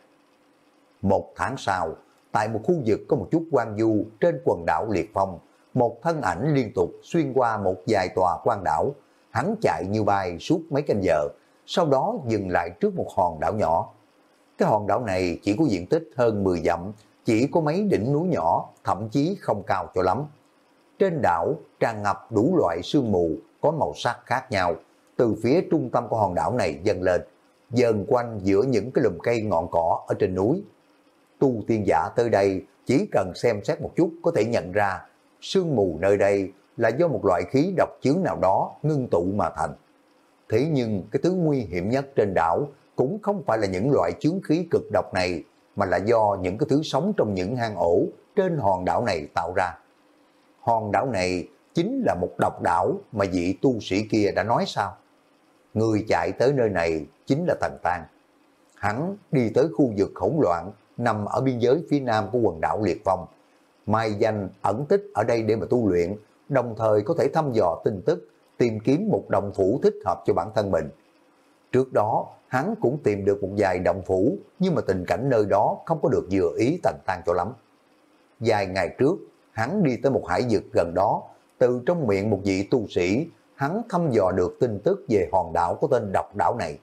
Một tháng sau, tại một khu vực có một chút hoang vu trên quần đảo Liệt Phong, một thân ảnh liên tục xuyên qua một vài tòa quan đảo. Hắn chạy như bay suốt mấy canh giờ, sau đó dừng lại trước một hòn đảo nhỏ. Cái hòn đảo này chỉ có diện tích hơn mười dặm, chỉ có mấy đỉnh núi nhỏ, thậm chí không cao cho lắm. Trên đảo tràn ngập đủ loại sương mù có màu sắc khác nhau, từ phía trung tâm của hòn đảo này dâng lên, dần quanh giữa những cái lùm cây ngọn cỏ ở trên núi. Tu tiên giả tới đây chỉ cần xem xét một chút có thể nhận ra sương mù nơi đây là do một loại khí độc chướng nào đó ngưng tụ mà thành. Thế nhưng cái thứ nguy hiểm nhất trên đảo cũng không phải là những loại chướng khí cực độc này, mà là do những cái thứ sống trong những hang ổ trên hòn đảo này tạo ra. Hòn đảo này chính là một độc đảo mà vị tu sĩ kia đã nói sao? Người chạy tới nơi này chính là Tần Tang. Hắn đi tới khu vực hỗn loạn nằm ở biên giới phía nam của quần đảo Liệt Phong, mai danh ẩn tích ở đây để mà tu luyện, đồng thời có thể thăm dò tin tức, tìm kiếm một động phủ thích hợp cho bản thân mình. Trước đó, hắn cũng tìm được một vài động phủ, nhưng mà tình cảnh nơi đó không có được vừa ý Tần Tang cho lắm. Vài ngày trước, hắn đi tới một hải vực gần đó, từ trong miệng một vị tu sĩ, hắn thăm dò được tin tức về hòn đảo có tên độc đảo này.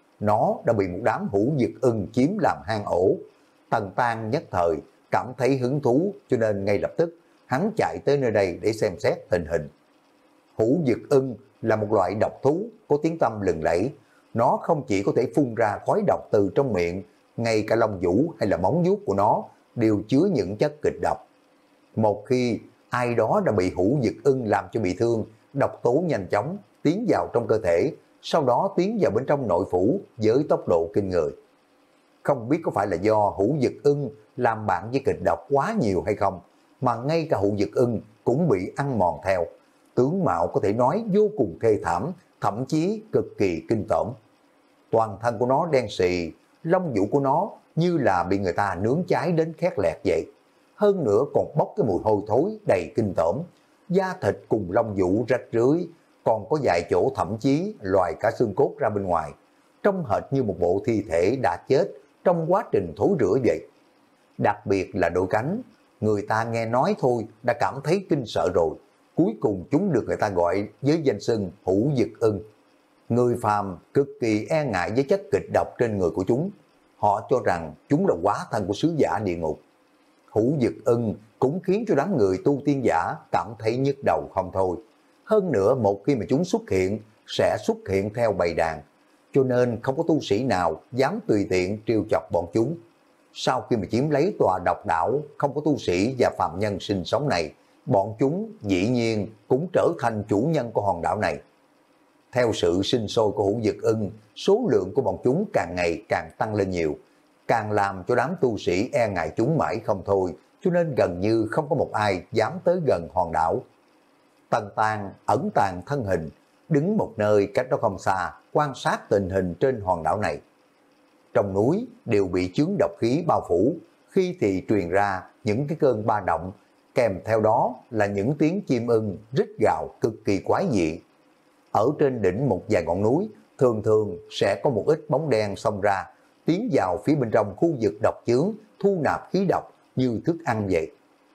Nó đã bị một đám hữu dực ưng chiếm làm hang ổ. Tần Tang nhất thời cảm thấy hứng thú, cho nên ngay lập tức hắn chạy tới nơi đây để xem xét tình hình. Hữu dực ưng là một loại độc thú có tiếng tăm lừng lẫy. Nó không chỉ có thể phun ra khói độc từ trong miệng, ngay cả lông vũ hay là móng vuốt của nó đều chứa những chất kịch độc. Một khi ai đó đã bị hữu dực ưng làm cho bị thương, độc tố nhanh chóng tiến vào trong cơ thể, sau đó tiến vào bên trong nội phủ với tốc độ kinh người. Không biết có phải là do hữu dực ưng làm bạn với kịch độc quá nhiều hay không, mà ngay cả hữu dực ưng cũng bị ăn mòn theo. Tướng mạo có thể nói vô cùng thê thảm, thậm chí cực kỳ kinh tởm. Toàn thân của nó đen xì, lông vũ của nó như là bị người ta nướng cháy đến khét lẹt vậy. Hơn nữa còn bốc cái mùi hôi thối đầy kinh tởm, da thịt cùng lông vũ rách rưới, còn có vài chỗ thậm chí loài cả xương cốt ra bên ngoài, trông hệt như một bộ thi thể đã chết trong quá trình thối rữa vậy. Đặc biệt là đôi cánh, người ta nghe nói thôi đã cảm thấy kinh sợ rồi. Cuối cùng chúng được người ta gọi với danh xưng hữu dực ưng. Người phàm cực kỳ e ngại với chất kịch độc trên người của chúng. Họ cho rằng chúng là quá thân của sứ giả địa ngục. Hữu dực ưng cũng khiến cho đám người tu tiên giả cảm thấy nhức đầu không thôi. Hơn nữa một khi mà chúng xuất hiện, sẽ xuất hiện theo bầy đàn. Cho nên không có tu sĩ nào dám tùy tiện trêu chọc bọn chúng. Sau khi mà chiếm lấy tòa độc đảo, không có tu sĩ và phàm nhân sinh sống này, bọn chúng dĩ nhiên cũng trở thành chủ nhân của hòn đảo này. Theo sự sinh sôi của hữu dực ưng, số lượng của bọn chúng càng ngày càng tăng lên nhiều, càng làm cho đám tu sĩ e ngại chúng mãi không thôi, cho nên gần như không có một ai dám tới gần hòn đảo. Tần Tang ẩn tàng thân hình, đứng một nơi cách đó không xa, quan sát tình hình trên hòn đảo này. Trong núi đều bị chướng độc khí bao phủ, khi thì truyền ra những cái cơn ba động, kèm theo đó là những tiếng chim ưng rít gào cực kỳ quái dị. Ở trên đỉnh một vài ngọn núi, thường thường sẽ có một ít bóng đen xông ra, tiến vào phía bên trong khu vực độc chướng, thu nạp khí độc như thức ăn vậy.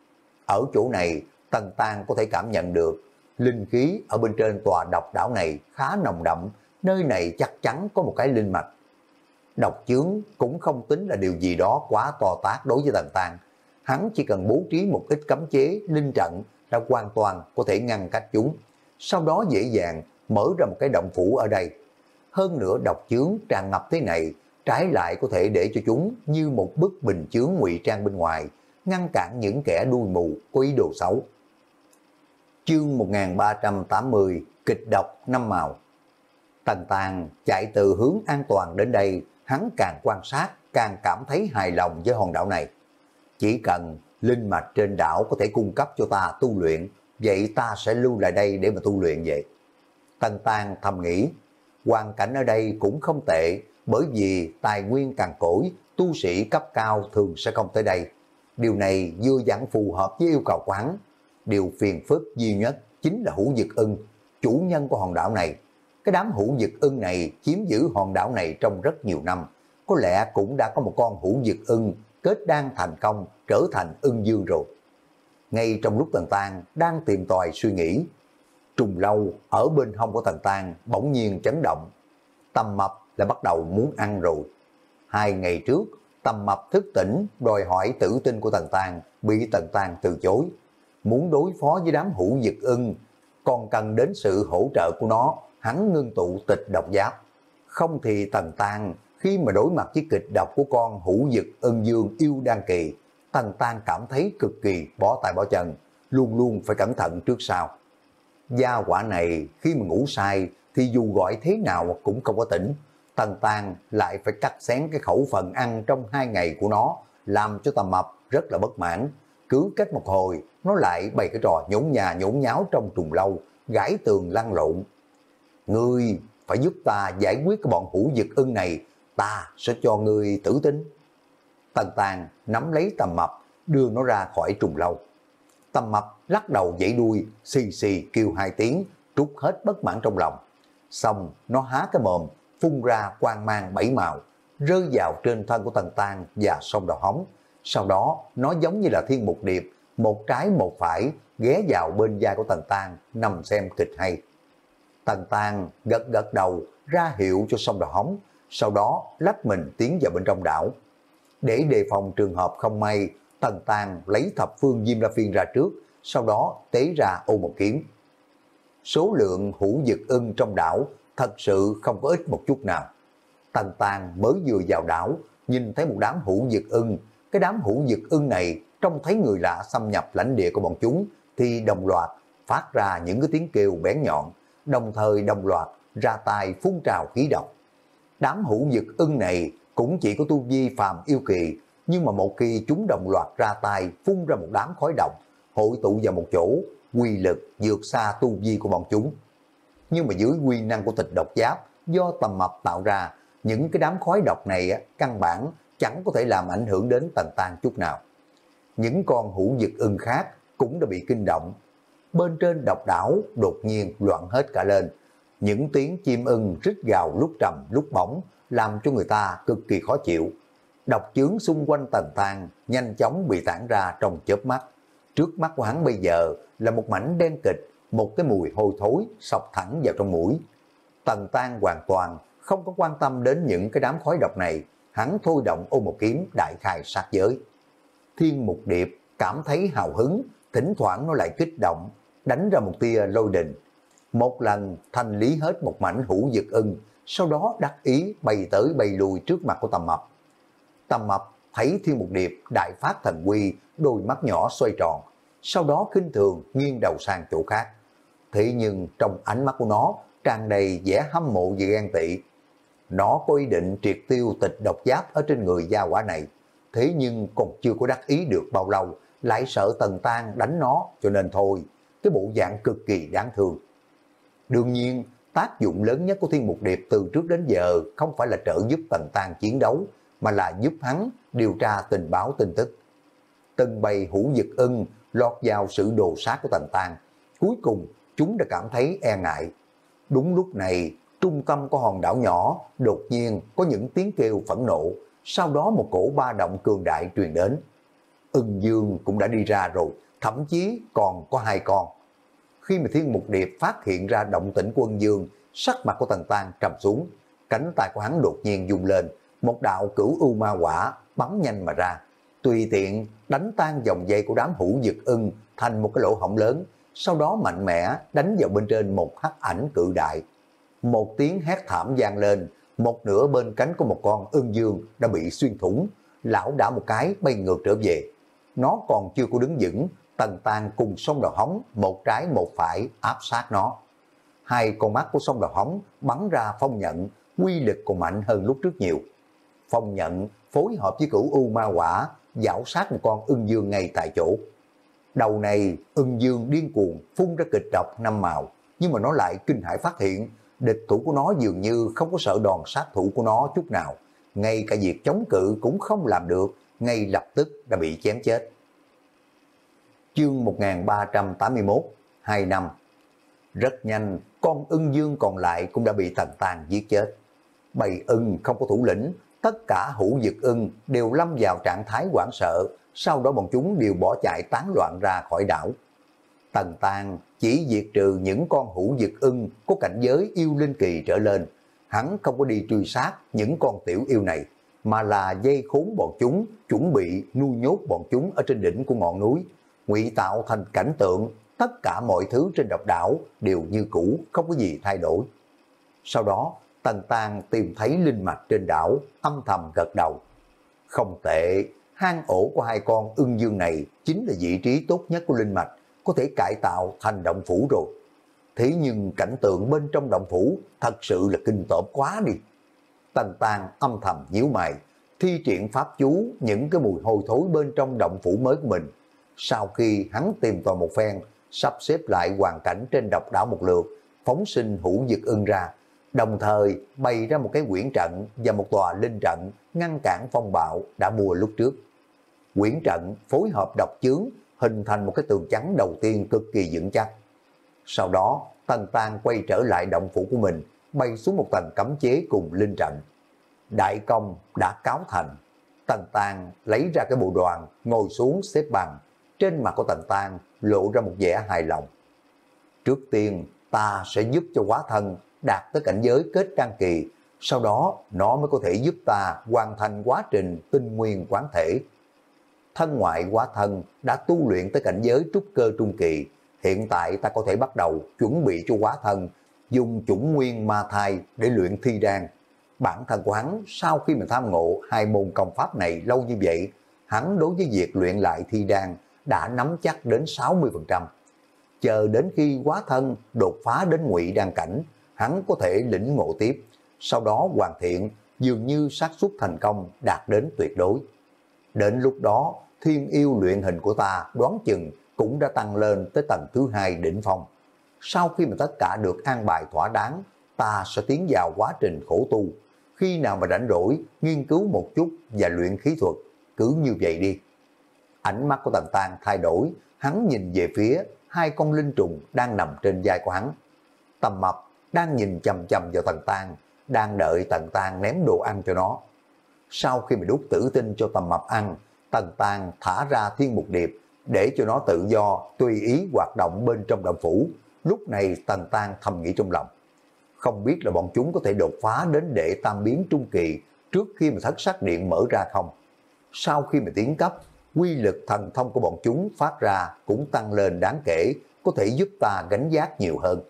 Ở chỗ này, Tần Tang có thể cảm nhận được, linh khí ở bên trên tòa độc đảo này khá nồng đậm, nơi này chắc chắn có một cái linh mạch. Độc chướng cũng không tính là điều gì đó quá to tát đối với Tần Tang. Hắn chỉ cần bố trí một ít cấm chế, linh trận đã hoàn toàn có thể ngăn cách chúng. Sau đó dễ dàng mở ra một cái động phủ ở đây. Hơn nữa độc chướng tràn ngập thế này, trái lại có thể để cho chúng như một bức bình chướng ngụy trang bên ngoài, ngăn cản những kẻ đuôi mù có ý đồ xấu. Chương một nghìn ba trăm tám mươi, kịch độc năm màu. Tần Tang chạy từ hướng an toàn đến đây, hắn càng quan sát, càng cảm thấy hài lòng với hòn đảo này. Chỉ cần linh mạch trên đảo có thể cung cấp cho ta tu luyện, vậy ta sẽ lưu lại đây để mà tu luyện vậy. Tần Tang thầm nghĩ, hoàn cảnh ở đây cũng không tệ, bởi vì tài nguyên cằn cỗi, tu sĩ cấp cao thường sẽ không tới đây. Điều này vừa dặn phù hợp với yêu cầu của hắn. Điều phiền phức duy nhất chính là Hữu Dực Ưng, chủ nhân của hòn đảo này. Cái đám Hữu Dực Ưng này chiếm giữ hòn đảo này trong rất nhiều năm. Có lẽ cũng đã có một con Hữu Dực Ưng kết đan thành công trở thành ưng dương rồi. Ngay trong lúc Tần Tang đang tìm tòi suy nghĩ, Trùng Lâu ở bên hông của Tần Tang bỗng nhiên chấn động. Tầm Mập đã bắt đầu muốn ăn rồi. Hai ngày trước, Tầm Mập thức tỉnh đòi hỏi tử tinh của Tần Tang, bị Tần Tang từ chối. Muốn đối phó với đám Hữu Dực Ưng, còn cần đến sự hỗ trợ của nó, hắn ngưng tụ tịch độc giáp. Không thì Tần Tang khi mà đối mặt với kịch độc của con Hữu Dực Ưng Dương yêu đan kỳ, Tần Tang cảm thấy cực kỳ bó tay bó chân, luôn luôn phải cẩn thận trước sau. Gia hỏa này khi mà ngủ sai thì dù gọi thế nào cũng không có tỉnh. Tần Tang lại phải cắt xén cái khẩu phần ăn trong hai ngày của nó, làm cho Tầm Mập rất là bất mãn. Cứ cách một hồi, nó lại bày cái trò nhốn nhà nhốn nháo trong Trùng Lâu, gãi tường lăn lộn. Ngươi phải giúp ta giải quyết cái bọn Hữu Dực Ưng này, ta sẽ cho ngươi tử tinh. Tần Tang nắm lấy Tầm Mập, đưa nó ra khỏi Trùng Lâu. Tầm Mập lắc đầu giãy đuôi, xì xì kêu hai tiếng, trút hết bất mãn trong lòng. Xong nó há cái mồm, phun ra quang mang bảy màu, rơi vào trên thân của Tần Tang và Song Đầu Hóng. Sau đó nó giống như là thiên mục điệp, một trái một phải ghé vào bên vai của Tần Tang nằm xem kịch hay. Tần Tang gật gật đầu ra hiệu cho Song Đầu Hóng, sau đó lách mình tiến vào bên trong đảo. Để đề phòng trường hợp không may, Tần Tang lấy thập phương Diêm La Phiên ra trước, sau đó tế ra ô một kiếm. Số lượng Hữu Dực Ưng trong đảo thật sự không có ít một chút nào. Tần Tang mới vừa vào đảo, nhìn thấy một đám Hữu Dực Ưng. Cái đám Hữu Dực Ưng này trông thấy người lạ xâm nhập lãnh địa của bọn chúng thì đồng loạt phát ra những cái tiếng kêu bén nhọn, đồng thời đồng loạt ra tay phun trào khí độc. Đám Hữu Dực Ưng này cũng chỉ có tu vi phàm yêu kỳ, nhưng mà một khi chúng đồng loạt ra tay phun ra một đám khói độc, hội tụ vào một chỗ, quy lực vượt xa tu vi của bọn chúng. Nhưng mà dưới quy năng của tịch độc giáp do Tầm Mập tạo ra, những cái đám khói độc này căn bản chẳng có thể làm ảnh hưởng đến Tần Tang chút nào. Những con Hữu Dực Ưng khác cũng đã bị kinh động. Bên trên độc đảo đột nhiên loạn hết cả lên. Những tiếng chim ưng rít gào lúc trầm lúc bổng làm cho người ta cực kỳ khó chịu. Độc chướng xung quanh Tần Tang nhanh chóng bị tản ra trong chớp mắt. Trước mắt của hắn bây giờ là một mảnh đen kịch, một cái mùi hôi thối xộc thẳng vào trong mũi. Tần Tang hoàn toàn không có quan tâm đến những cái đám khói độc này, hắn thôi động ô một kiếm đại khai sát giới. Thiên Mục Điệp cảm thấy hào hứng, thỉnh thoảng nó lại kích động, đánh ra một tia lôi đình. Một lần thanh lý hết một mảnh Hữu Dực Ưng, sau đó đắc ý bay tới bay lui trước mặt của Tầm Mập. Tầm Mập thấy Thiên Mục Điệp đại phát thần uy, đôi mắt nhỏ xoay tròn, sau đó khinh thường nghiêng đầu sang chỗ khác. Thế nhưng trong ánh mắt của nó tràn đầy vẻ hâm mộ và ghen tị. Nó có ý định triệt tiêu tịch độc giáp ở trên người gia hỏa này, thế nhưng còn chưa có đắc ý được bao lâu, lại sợ Tần Tang đánh nó, cho nên thôi, cái bộ dạng cực kỳ đáng thương. Đương nhiên, tác dụng lớn nhất của Thiên Mục Điệp từ trước đến giờ không phải là trợ giúp Tần Tang chiến đấu, mà là giúp hắn điều tra tình báo tin tức. Từng bầy Hữu Dực Ưng lọt vào sự đồ sát của Tần Tang, cuối cùng chúng đã cảm thấy e ngại. Đúng lúc này, trung tâm của hòn đảo nhỏ đột nhiên có những tiếng kêu phẫn nộ, sau đó một cổ ba động cường đại truyền đến. Ưng Dương cũng đã đi ra rồi, thậm chí còn có hai con. Khi mà Thiên Mục Điệp phát hiện ra động tĩnh của Ưng Dương, sắc mặt của Tần Tang trầm xuống, cánh tay của hắn đột nhiên rung lên, một đạo cửu u ma hỏa bắn nhanh mà ra, tùy tiện đánh tan dòng dây của đám Hữu Dực Ưng thành một cái lỗ hổng lớn, sau đó mạnh mẽ đánh vào bên trên một hắc ảnh cự đại. Một tiếng hét thảm vang lên, một nửa bên cánh của một con Ưng Dương đã bị xuyên thủng, lão đảo một cái bay ngược trở về. Nó còn chưa có đứng vững, Tần Tang cùng Song Đầu Hóng một trái một phải áp sát nó. Hai con mắt của Song Đầu Hóng bắn ra phong nhận, quy lực còn mạnh hơn lúc trước nhiều. Phong nhận phối hợp với cửu u ma hỏa giảo sát một con Ưng Dương ngay tại chỗ. Đầu này Ưng Dương điên cuồng phun ra kịch độc năm màu, nhưng mà nó lại kinh hãi phát hiện, địch thủ của nó dường như không có sợ đòn sát thủ của nó chút nào, ngay cả việc chống cự cũng không làm được, ngay lập tức đã bị chém chết. Chương một nghìn ba trăm tám mươi mốt, hai năm. Rất nhanh, con ưng dương còn lại cũng đã bị Tần Tang giết chết. Bầy ưng không có thủ lĩnh, tất cả hữu dực ưng đều lâm vào trạng thái hoảng sợ, sau đó bọn chúng đều bỏ chạy tán loạn ra khỏi đảo. Tần Tang chỉ diệt trừ những con hữu dực ưng có cảnh giới yêu linh kỳ trở lên, hắn không có đi truy sát những con tiểu yêu này, mà là dây khốn bọn chúng, chuẩn bị nuôi nhốt bọn chúng ở trên đỉnh của ngọn núi, ngụy tạo thành cảnh tượng, tất cả mọi thứ trên độc đảo đều như cũ, không có gì thay đổi. Sau đó, Tần Tang tìm thấy linh mạch trên đảo, âm thầm gật đầu. Không tệ, hang ổ của hai con ưng dương này chính là vị trí tốt nhất của linh mạch, có thể cải tạo thành động phủ rồi. Thế nhưng cảnh tượng bên trong động phủ thật sự là kinh tởm quá đi. Tần Tang âm thầm nhíu mày, thi triển pháp chú những cái mùi hôi thối bên trong động phủ mới của mình. Sau khi hắn tìm tòi một phen, sắp xếp lại hoàn cảnh trên độc đảo một lượt, phóng sinh hữu dực ưng ra, đồng thời bày ra một cái quyển trận và một tòa linh trận ngăn cản phong bạo đã mua lúc trước. Quyển trận phối hợp độc chướng hình thành một cái tường chắn đầu tiên cực kỳ vững chắc. Sau đó, Tần Tang quay trở lại động phủ của mình, bay xuống một tầng cấm chế cùng linh trận. Đại công đã cáo thành. Tần Tang lấy ra cái bộ đoàn, ngồi xuống xếp bằng. Trên mặt của Tần Tang lộ ra một vẻ hài lòng. Trước tiên, ta sẽ giúp cho hóa thân đạt tới cảnh giới kết đan kỳ, sau đó nó mới có thể giúp ta hoàn thành quá trình tinh nguyên quán thể. Thân ngoại hóa thân đã tu luyện tới cảnh giới trúc cơ trung kỳ, hiện tại ta có thể bắt đầu chuẩn bị cho hóa thân, dùng chủng nguyên ma thai để luyện thi đan. Bản thân của hắn sau khi mà tham ngộ hai môn công pháp này lâu như vậy, hắn đối với việc luyện lại thi đan đã nắm chắc đến sáu mươi phần trăm. Chờ đến khi hóa thân đột phá đến ngụy đan cảnh, hắn có thể lĩnh ngộ tiếp, sau đó hoàn thiện, dường như xác suất thành công đạt đến tuyệt đối. Đến lúc đó, thiên yêu luyện hình của ta đoán chừng cũng đã tăng lên tới tầng thứ hai đỉnh phong. Sau khi mà tất cả được an bài thỏa đáng, ta sẽ tiến vào quá trình khổ tu. Khi nào mà rảnh rỗi, nghiên cứu một chút và luyện khí thuật, cứ như vậy đi. Ánh mắt của Tần Tang thay đổi, hắn nhìn về phía hai con linh trùng đang nằm trên vai của hắn. Tầm Mập đang nhìn chầm chầm vào Tần Tang, đang đợi Tần Tang ném đồ ăn cho nó. Sau khi mà đút tử tinh cho Tầm Mập ăn, Tần Tang thả ra thiên mục điệp để cho nó tự do tùy ý hoạt động bên trong động phủ. Lúc này Tần Tang thầm nghĩ trong lòng, không biết là bọn chúng có thể đột phá đến đệ tam biến trung kỳ trước khi mà thất sắc điện mở ra không. Sau khi mà tiến cấp, quy lực thần thông của bọn chúng phát ra cũng tăng lên đáng kể, có thể giúp ta gánh vác nhiều hơn.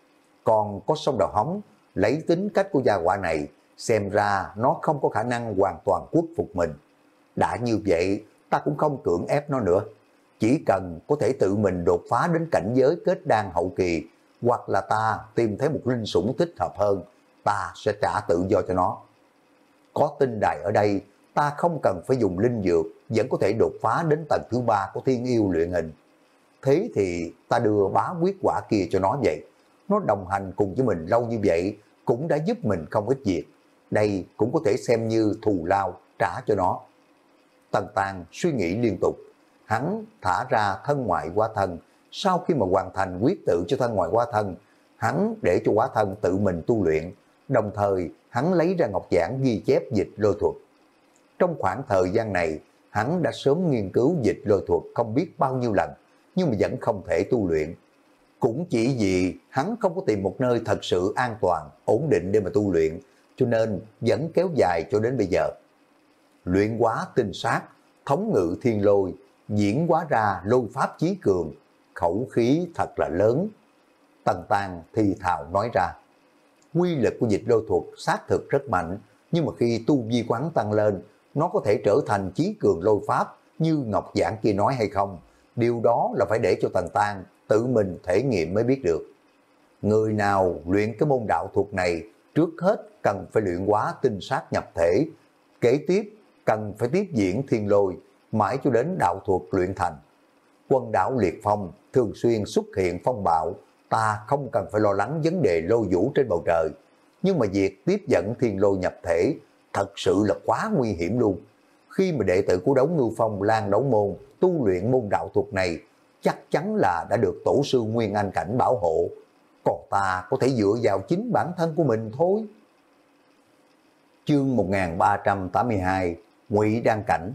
Còn có sông Đầu Hóng, lấy tính cách của gia hỏa này, xem ra nó không có khả năng hoàn toàn khuất phục mình. Đã như vậy, ta cũng không cưỡng ép nó nữa. Chỉ cần có thể tự mình đột phá đến cảnh giới kết đan hậu kỳ, hoặc là ta tìm thấy một linh sủng thích hợp hơn, ta sẽ trả tự do cho nó. Có tinh đài ở đây, ta không cần phải dùng linh dược, vẫn có thể đột phá đến tầng thứ ba của thiên yêu luyện hình. Thế thì ta đưa bá quyết quả kia cho nó vậy. Nó đồng hành cùng với mình lâu như vậy, cũng đã giúp mình không ít việc. Đây cũng có thể xem như thù lao trả cho nó. Tần Tang suy nghĩ liên tục, hắn thả ra thân ngoại hóa thân. Sau khi mà hoàn thành quyết tự cho thân ngoại hóa thân, hắn để cho hóa thân tự mình tu luyện, đồng thời hắn lấy ra ngọc giản ghi chép dịch lôi thuật. Trong khoảng thời gian này, hắn đã sớm nghiên cứu dịch lôi thuật không biết bao nhiêu lần, nhưng mà vẫn không thể tu luyện. Cũng chỉ vì hắn không có tìm một nơi thật sự an toàn, ổn định để mà tu luyện, cho nên vẫn kéo dài cho đến bây giờ. Luyện hóa tinh sát, thống ngự thiên lôi, diễn hóa ra lôi pháp chí cường, khẩu khí thật là lớn. Tần Tang thì thào nói ra, quy lực của dịch lôi thuật xác thực rất mạnh, nhưng mà khi tu vi quán tăng lên, nó có thể trở thành chí cường lôi pháp như ngọc giản kia nói hay không, điều đó là phải để cho Tần Tang tự mình thể nghiệm mới biết được. Người nào luyện cái môn đạo thuật này, trước hết cần phải luyện hóa tinh sát nhập thể, kế tiếp cần phải tiếp diễn thiên lôi, mãi cho đến đạo thuật luyện thành. Quân đảo Liệt Phong thường xuyên xuất hiện phong bạo, ta không cần phải lo lắng vấn đề lôi vũ trên bầu trời. Nhưng mà việc tiếp dẫn thiên lôi nhập thể thật sự là quá nguy hiểm luôn. Khi mà đệ tử của Đấu Ngưu Phong Lan Đấu Môn tu luyện môn đạo thuật này, chắc chắn là đã được tổ sư Nguyên Anh Cảnh bảo hộ. Còn ta có thể dựa vào chính bản thân của mình thôi. Chương một nghìn ba trăm tám mươi hai, Ngụy Đan Cảnh.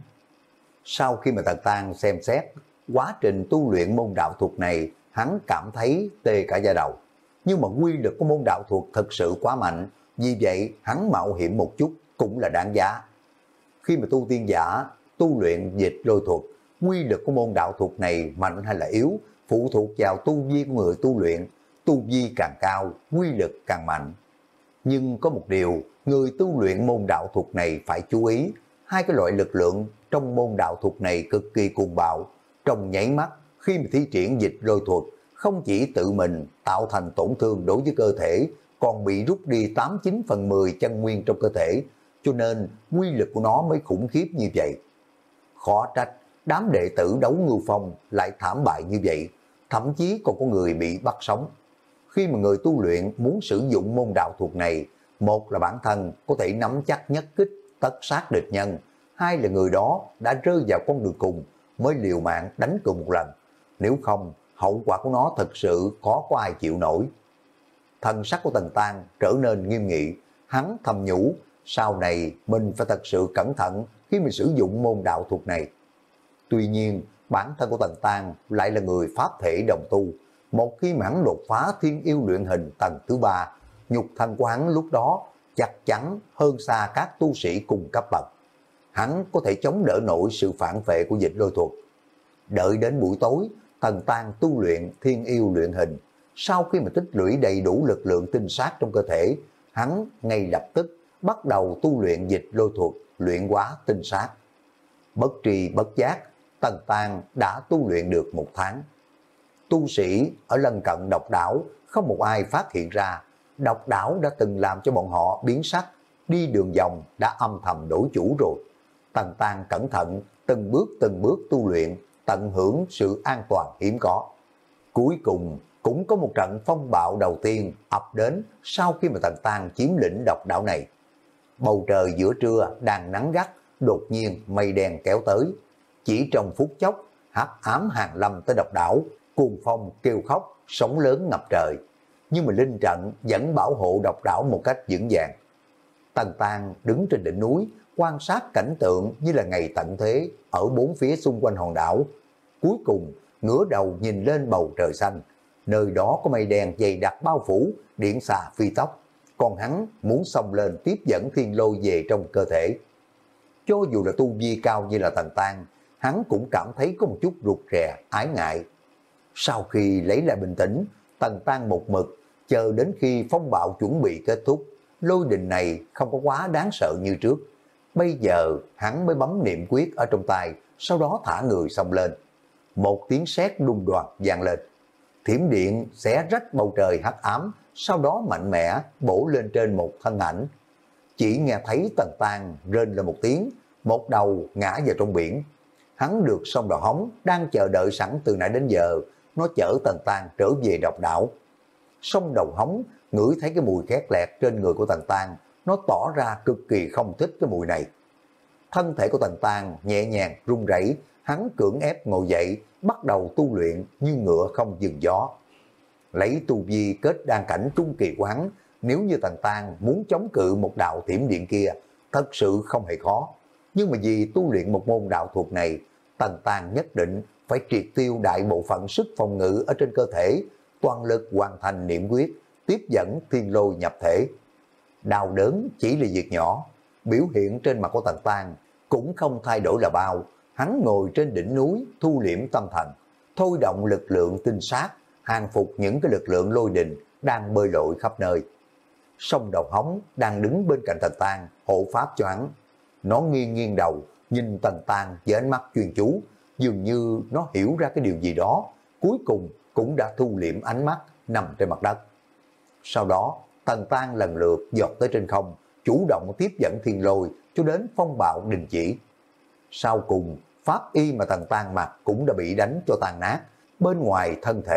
Sau khi mà Tần Tang xem xét quá trình tu luyện môn đạo thuật này, hắn cảm thấy tê cả da đầu. Nhưng mà quy lực của môn đạo thuật thật sự quá mạnh, vì vậy hắn mạo hiểm một chút cũng là đáng giá. Khi mà tu tiên giả tu luyện dịch lôi thuật, quy lực của môn đạo thuật này mạnh hay là yếu phụ thuộc vào tu vi của người tu luyện. Tu vi càng cao, quy lực càng mạnh. Nhưng có một điều, người tu luyện môn đạo thuật này phải chú ý, hai cái loại lực lượng trong môn đạo thuật này cực kỳ cuồng bạo. Trong nháy mắt, khi mà thi triển dịch lôi thuật, không chỉ tự mình tạo thành tổn thương đối với cơ thể, còn bị rút đi tám chín phần mười chân nguyên trong cơ thể, cho nên quy lực của nó mới khủng khiếp như vậy. Khó trách, đám đệ tử Đấu Ngưu Phong lại thảm bại như vậy, thậm chí còn có người bị bắt sống. Khi mà người tu luyện muốn sử dụng môn đạo thuật này, một là bản thân có thể nắm chắc nhất kích tất sát địch nhân, hai là người đó đã rơi vào con đường cùng mới liều mạng đánh cược một lần. Nếu không, hậu quả của nó thật sự khó có ai chịu nổi. Thần sắc của Tần Tang trở nên nghiêm nghị, hắn thầm nhủ, sau này mình phải thật sự cẩn thận khi mình sử dụng môn đạo thuật này. Tuy nhiên, bản thân của Tần Tang lại là người pháp thể đồng tu. Một khi mà hắn đột phá thiên yêu luyện hình tầng thứ ba, nhục thân của hắn lúc đó chắc chắn hơn xa các tu sĩ cùng cấp bậc. Hắn có thể chống đỡ nổi sự phản vệ của dịch lôi thuật. Đợi đến buổi tối, Tần Tang tu luyện thiên yêu luyện hình. Sau khi mà tích lũy đầy đủ lực lượng tinh sát trong cơ thể, hắn ngay lập tức bắt đầu tu luyện dịch lôi thuật, luyện hóa tinh sát. Bất tri bất giác, Tần Tang đã tu luyện được một tháng. Tu sĩ ở lân cận độc đảo không một ai phát hiện ra, độc đảo đã từng làm cho bọn họ biến sắc, đi đường vòng đã âm thầm đổi chủ rồi. Tần Tang cẩn thận, từng bước từng bước tu luyện, tận hưởng sự an toàn hiếm có. Cuối cùng cũng có một trận phong bạo đầu tiên ập đến sau khi mà Tần Tang chiếm lĩnh độc đảo này. Bầu trời giữa trưa đang nắng gắt, đột nhiên mây đen kéo tới. Chỉ trong phút chốc, hắc ám hàng lâm tới độc đảo, cuồng phong kêu khóc, sóng lớn ngập trời. Nhưng mà linh trận vẫn bảo hộ độc đảo một cách vững vàng. Tần Tang đứng trên đỉnh núi, quan sát cảnh tượng như là ngày tận thế ở bốn phía xung quanh hòn đảo. Cuối cùng, ngửa đầu nhìn lên bầu trời xanh. Nơi đó có mây đen dày đặc bao phủ, điện xà phi tốc. Còn hắn muốn xông lên tiếp dẫn thiên lôi về trong cơ thể. Cho dù là tu vi cao như là Tần Tang, hắn cũng cảm thấy có một chút rụt rè, ái ngại. Sau khi lấy lại bình tĩnh, Tần Tang một mực, chờ đến khi phong bạo chuẩn bị kết thúc, lôi đình này không có quá đáng sợ như trước. Bây giờ hắn mới bấm niệm quyết ở trong tay, sau đó thả người xông lên. Một tiếng sét đùng đoạt vang lên. Thiểm điện xé rách bầu trời hắc ám, sau đó mạnh mẽ bổ lên trên một thân ảnh. Chỉ nghe thấy Tần Tang rên lên một tiếng, một đầu ngã vào trong biển. Hắn được sông Đầu Hống đang chờ đợi sẵn từ nãy đến giờ, nó chở Tần Tang trở về độc đảo. Sông Đầu Hống ngửi thấy cái mùi khét lẹt trên người của Tần Tang, nó tỏ ra cực kỳ không thích cái mùi này. Thân thể của Tần Tang nhẹ nhàng run rẩy, hắn cưỡng ép ngồi dậy, bắt đầu tu luyện như ngựa không dừng gió. Lấy tu vi kết đan cảnh trung kỳ của hắn, nếu như Tần Tang muốn chống cự một đạo thiểm điện kia, thật sự không hề khó. Nhưng mà vì tu luyện một môn đạo thuật này, Tần Tang nhất định phải triệt tiêu đại bộ phận sức phòng ngự ở trên cơ thể, toàn lực hoàn thành niệm quyết, tiếp dẫn thiên lôi nhập thể. Đau đớn chỉ là việc nhỏ, biểu hiện trên mặt của Tần Tang cũng không thay đổi là bao. Hắn ngồi trên đỉnh núi thu liễm tâm thần, thôi động lực lượng tinh sát, hàng phục những cái lực lượng lôi đình đang bơi lội khắp nơi. Sông Đầu Hống đang đứng bên cạnh Tần Tang hộ pháp cho hắn. Nó nghiêng nghiêng đầu nhìn Tần Tang với ánh mắt chuyên chú, dường như nó hiểu ra cái điều gì đó, cuối cùng cũng đã thu liễm ánh mắt nằm trên mặt đất. Sau đó Tần Tang lần lượt giọt tới trên không, chủ động tiếp dẫn thiên lôi cho đến phong bạo đình chỉ. Sau cùng pháp y mà Tần Tang mặc cũng đã bị đánh cho tan nát, bên ngoài thân thể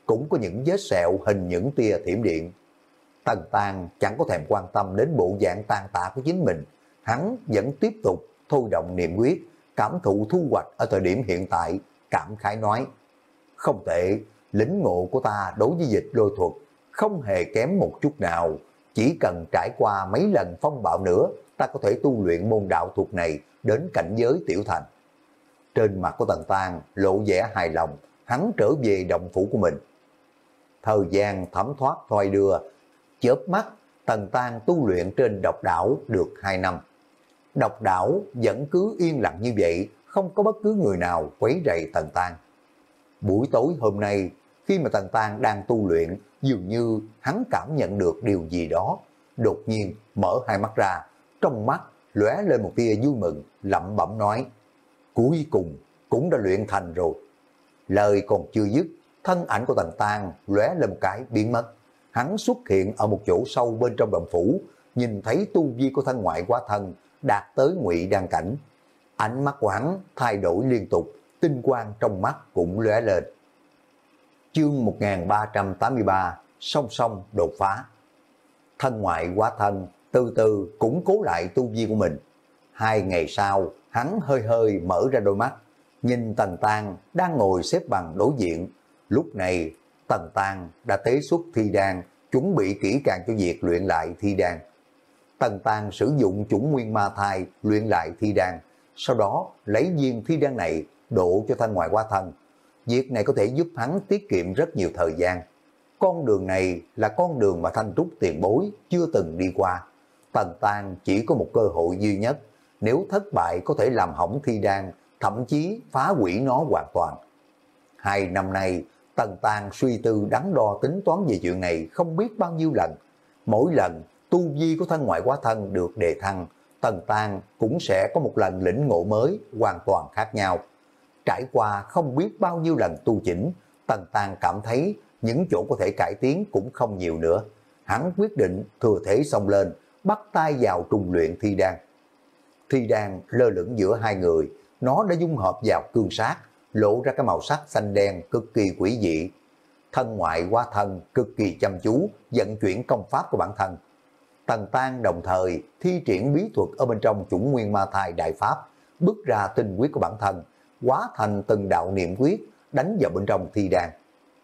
cũng có những vết sẹo hình những tia thiểm điện. Tần Tang chẳng có thèm quan tâm đến bộ dạng tàn tạ của chính mình, hắn vẫn tiếp tục thôi động niệm quyết, cảm thụ thu hoạch ở thời điểm hiện tại, cảm khái nói: không tệ, lĩnh ngộ của ta đối với dịch lôi thuật không hề kém một chút nào, chỉ cần trải qua mấy lần phong bạo nữa, ta có thể tu luyện môn đạo thuật này đến cảnh giới tiểu thành. Trên mặt của Tần Tang lộ vẻ hài lòng, hắn trở về động phủ của mình. Thời gian thấm thoát thoi đưa, chớp mắt Tần Tang tu luyện trên độc đảo được hai năm. Độc đảo vẫn cứ yên lặng như vậy, không có bất cứ người nào quấy rầy Tần Tang. Buổi tối hôm nay, khi mà Tần Tang đang tu luyện, dường như hắn cảm nhận được điều gì đó, đột nhiên mở hai mắt ra, trong mắt lóe lên một tia vui mừng, lẩm bẩm nói: cuối cùng cũng đã luyện thành rồi. Lời còn chưa dứt, thân ảnh của Tần Tang lóe lên một cái biến mất. Hắn xuất hiện ở một chỗ sâu bên trong động phủ, nhìn thấy tu vi của thân ngoại hóa thân đạt tới ngụy đan cảnh. Ánh mắt của hắn thay đổi liên tục, tinh quang trong mắt cũng lóe lên. Chương một nghìn ba trăm tám mươi ba, song song đột phá. Thân ngoại hóa thân từ từ củng cố lại tu vi của mình. Hai ngày sau, hắn hơi hơi mở ra đôi mắt, nhìn Tần Tang đang ngồi xếp bằng đối diện. Lúc này, Tần Tang đã tế xuất thi đan, chuẩn bị kỹ càng cho việc luyện lại thi đan. Tần Tang sử dụng chủng nguyên ma thai luyện lại thi đan, sau đó lấy viên thi đan này đổ cho thân ngoại hóa thân. Việc này có thể giúp hắn tiết kiệm rất nhiều thời gian. Con đường này là con đường mà Thanh Trúc tiền bối chưa từng đi qua. Tần Tang chỉ có một cơ hội duy nhất, nếu thất bại có thể làm hỏng thi đan, thậm chí phá hủy nó hoàn toàn. Hai năm nay, Tần Tang suy tư đắn đo tính toán về chuyện này không biết bao nhiêu lần. Mỗi lần tu vi của thân ngoại hóa thân được đề thăng, Tần Tang cũng sẽ có một lần lĩnh ngộ mới hoàn toàn khác nhau. Trải qua không biết bao nhiêu lần tu chỉnh, Tần Tang cảm thấy những chỗ có thể cải tiến cũng không nhiều nữa. Hắn quyết định thừa thế xông lên, bắt tay vào trùng luyện thi đan. Thi đan lơ lửng giữa hai người, nó đã dung hợp vào cương sát, lộ ra cái màu sắc xanh đen cực kỳ quỷ dị. Thân ngoại hóa thân cực kỳ chăm chú vận chuyển công pháp của bản thân. Tần Tang đồng thời thi triển bí thuật ở bên trong chủng nguyên ma thai đại pháp, bước ra tinh quyết của bản thân, hóa thành từng đạo niệm quyết đánh vào bên trong thi đan.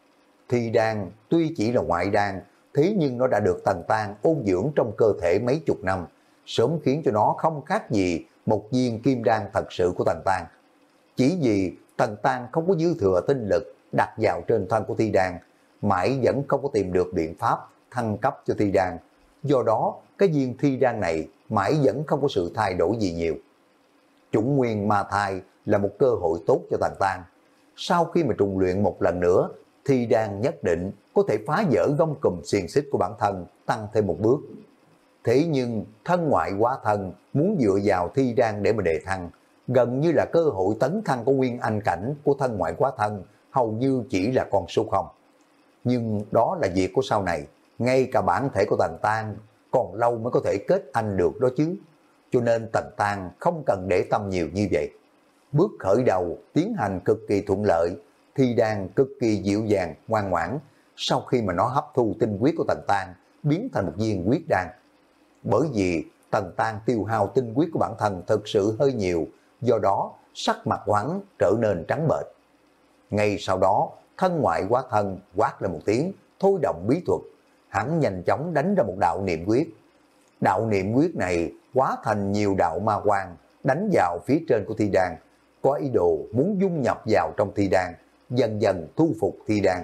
Thi đan tuy chỉ là ngoại đan, thế nhưng nó đã được Tần Tang ôn dưỡng trong cơ thể mấy chục năm, sớm khiến cho nó không khác gì một viên kim đan thật sự của Tần Tang. Chỉ vì Tần Tang không có dư thừa tinh lực đặt vào trên thân của thi đan, mãi vẫn không có tìm được biện pháp thăng cấp cho thi đan. Do đó, cái viên thi đan này mãi vẫn không có sự thay đổi gì nhiều. Chủng nguyên ma thai là một cơ hội tốt cho Tần Tang. Sau khi mà trùng luyện một lần nữa, thi đan nhất định có thể phá vỡ gông cùm xiềng xích của bản thân, tăng thêm một bước. Thế nhưng thân ngoại hóa thân muốn dựa vào thi đan để mà đề thăng, gần như là cơ hội tấn thăng của nguyên anh cảnh của thân ngoại hóa thân hầu như chỉ là con số không. Nhưng đó là việc của sau này, ngay cả bản thể của Tần Tang còn lâu mới có thể kết anh được đó chứ. Cho nên Tần Tang không cần để tâm nhiều như vậy. Bước khởi đầu tiến hành cực kỳ thuận lợi, thi đan cực kỳ dịu dàng, ngoan ngoãn. Sau khi mà nó hấp thu tinh huyết của Tần Tang, biến thành một viên huyết đan. Bởi vì Tần Tang tiêu hao tinh huyết của bản thân thực sự hơi nhiều, do đó sắc mặt của hắn trở nên trắng bệch. Ngay sau đó, thân ngoại hóa thân quát lên một tiếng, thôi động bí thuật. Hắn nhanh chóng đánh ra một đạo niệm quyết. Đạo niệm quyết này hóa thành nhiều đạo ma quang, đánh vào phía trên của thi đan, có ý đồ muốn dung nhập vào trong thi đan, dần dần thu phục thi đan.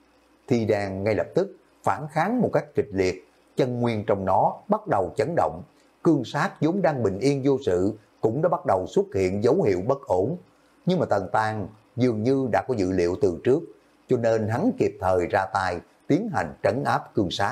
Thi đan ngay lập tức phản kháng một cách kịch liệt, chân nguyên trong nó bắt đầu chấn động, cương sát vốn đang bình yên vô sự cũng đã bắt đầu xuất hiện dấu hiệu bất ổn. Nhưng mà Tần Tang dường như đã có dự liệu từ trước, cho nên hắn kịp thời ra tay tiến hành trấn áp cương sát.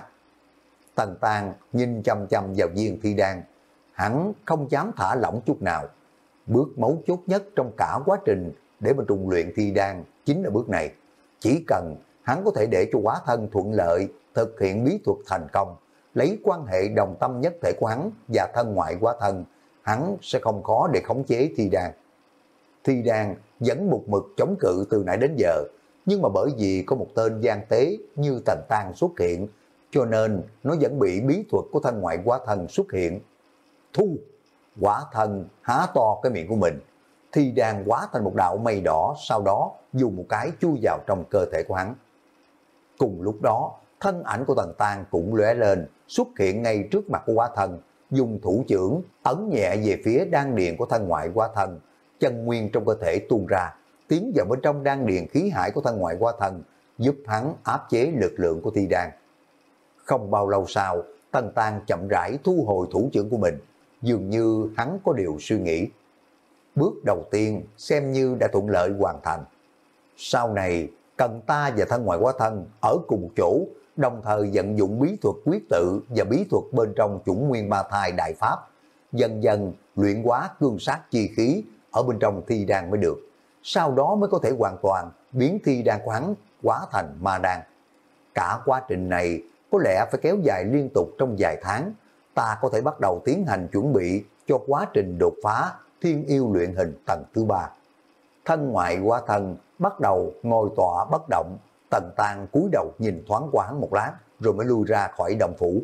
Tần Tang nhìn chăm chăm vào viên thi đan, hắn không dám thả lỏng chút nào. Bước mấu chốt nhất trong cả quá trình để mà trùng luyện thi đan chính là bước này. Chỉ cần hắn có thể để cho hóa thân thuận lợi thực hiện bí thuật thành công, lấy quan hệ đồng tâm nhất thể của hắn và thân ngoại hóa thân, hắn sẽ không khó để khống chế thi đan. Thi đan vẫn một mực chống cự từ nãy đến giờ, nhưng mà bởi vì có một tên gian tế như Tần Tăng xuất hiện, cho nên nó vẫn bị bí thuật của thân ngoại hóa thân xuất hiện. Thu, quả thân há to cái miệng của mình, thì đàn hóa thành một đạo mây đỏ, sau đó dùng một cái chui vào trong cơ thể của hắn. Cùng lúc đó, thân ảnh của Tần Tăng cũng lóe lên, xuất hiện ngay trước mặt của hóa thân, dùng thủ chưởng ấn nhẹ về phía đan điền của thân ngoại hóa thân, chân nguyên trong cơ thể tuôn ra, tiến vào bên trong đan điền khí hải của thân ngoại hóa thân, giúp hắn áp chế lực lượng của thi đan. Không bao lâu sau, Tần Tăng chậm rãi thu hồi thủ chưởng của mình, dường như hắn có điều suy nghĩ. Bước đầu tiên xem như đã thuận lợi hoàn thành. Sau này, cần ta và thân ngoại hóa thân ở cùng một chỗ, đồng thời vận dụng bí thuật quyết tự và bí thuật bên trong chủng nguyên ba thai đại pháp, dần dần luyện hóa cương sát chi khí ở bên trong thi đan mới được. Sau đó mới có thể hoàn toàn biến thi đan của hắn hóa thành ma đan. Cả quá trình này có lẽ phải kéo dài liên tục trong vài tháng, ta có thể bắt đầu tiến hành chuẩn bị cho quá trình đột phá thiên yêu luyện hình tầng thứ ba. Thân ngoại hóa thân bắt đầu ngồi tọa bất động, Tần Tăng cúi đầu nhìn thoáng qua hắn một lát rồi mới lui ra khỏi động phủ.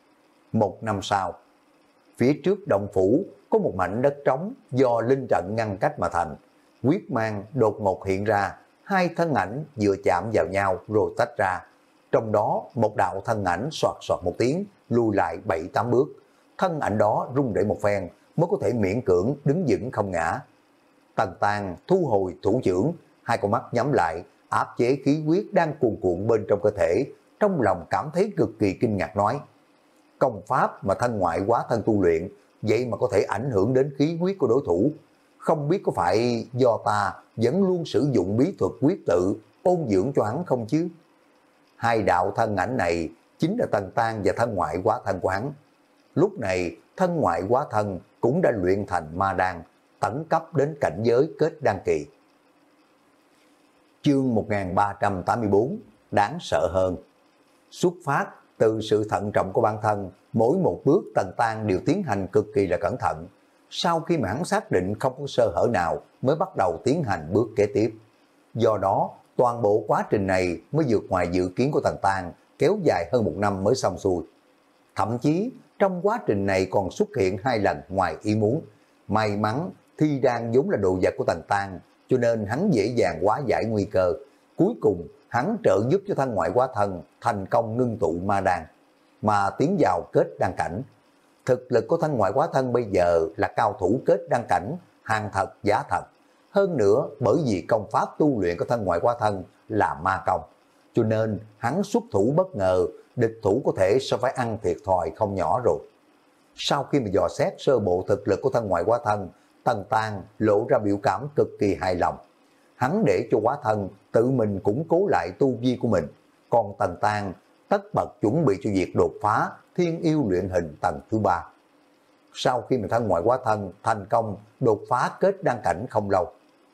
Một năm sau, phía trước động phủ có một mảnh đất trống do linh trận ngăn cách mà thành. Quyết mang đột ngột hiện ra, hai thân ảnh vừa chạm vào nhau rồi tách ra. Trong đó một đạo thân ảnh soạt soạt một tiếng, lùi lại bảy tám bước. Thân ảnh đó rung rẩy một phen mới có thể miễn cưỡng đứng vững không ngã. Tần Tăng thu hồi thủ chưởng, hai con mắt nhắm lại, áp chế khí huyết đang cuồn cuộn bên trong cơ thể, trong lòng cảm thấy cực kỳ kinh ngạc nói: công pháp mà thân ngoại hóa thân tu luyện, vậy mà có thể ảnh hưởng đến khí huyết của đối thủ. Không biết có phải do ta vẫn luôn sử dụng bí thuật quyết tự ôn dưỡng cho hắn không chứ? Hai đạo thân ảnh này chính là Tần Tăng và thân ngoại hóa thân của hắn. Lúc này thân ngoại hóa thân cũng đã luyện thành ma đan, tấn cấp đến cảnh giới kết đan kỳ. Chương một nghìn ba trăm tám mươi tư, đáng sợ hơn. Xuất phát từ sự thận trọng của bản thân, mỗi một bước Tần Tăng đều tiến hành cực kỳ là cẩn thận. Sau khi mà hắn xác định không có sơ hở nào mới bắt đầu tiến hành bước kế tiếp. Do đó, toàn bộ quá trình này mới vượt ngoài dự kiến của Tần Tăng, kéo dài hơn một năm mới xong xuôi. Thậm chí, trong quá trình này còn xuất hiện hai lần ngoài ý muốn. May mắn, thi đan vốn là đồ vật của Tần Tăng, cho nên hắn dễ dàng hóa giải nguy cơ. Cuối cùng, hắn trợ giúp cho thân ngoại hóa thân thành công ngưng tụ ma đan, mà tiến vào kết đan cảnh. Thực lực của thân ngoại hóa thân bây giờ là cao thủ kết đan cảnh, hàng thật giá thật. Hơn nữa, bởi vì công pháp tu luyện của thân ngoại hóa thân là ma công, cho nên hắn xuất thủ bất ngờ, địch thủ có thể sẽ phải ăn thiệt thòi không nhỏ rồi. Sau khi mà dò xét sơ bộ thực lực của thân ngoại hóa thân, Tần Tăng lộ ra biểu cảm cực kỳ hài lòng. Hắn để cho hóa thân tự mình củng cố lại tu vi của mình, còn Tần Tăng tất bật chuẩn bị cho việc đột phá thiên yêu luyện hình tầng thứ ba. Sau khi mà thân ngoại hóa thân thành công đột phá kết đan cảnh không lâu,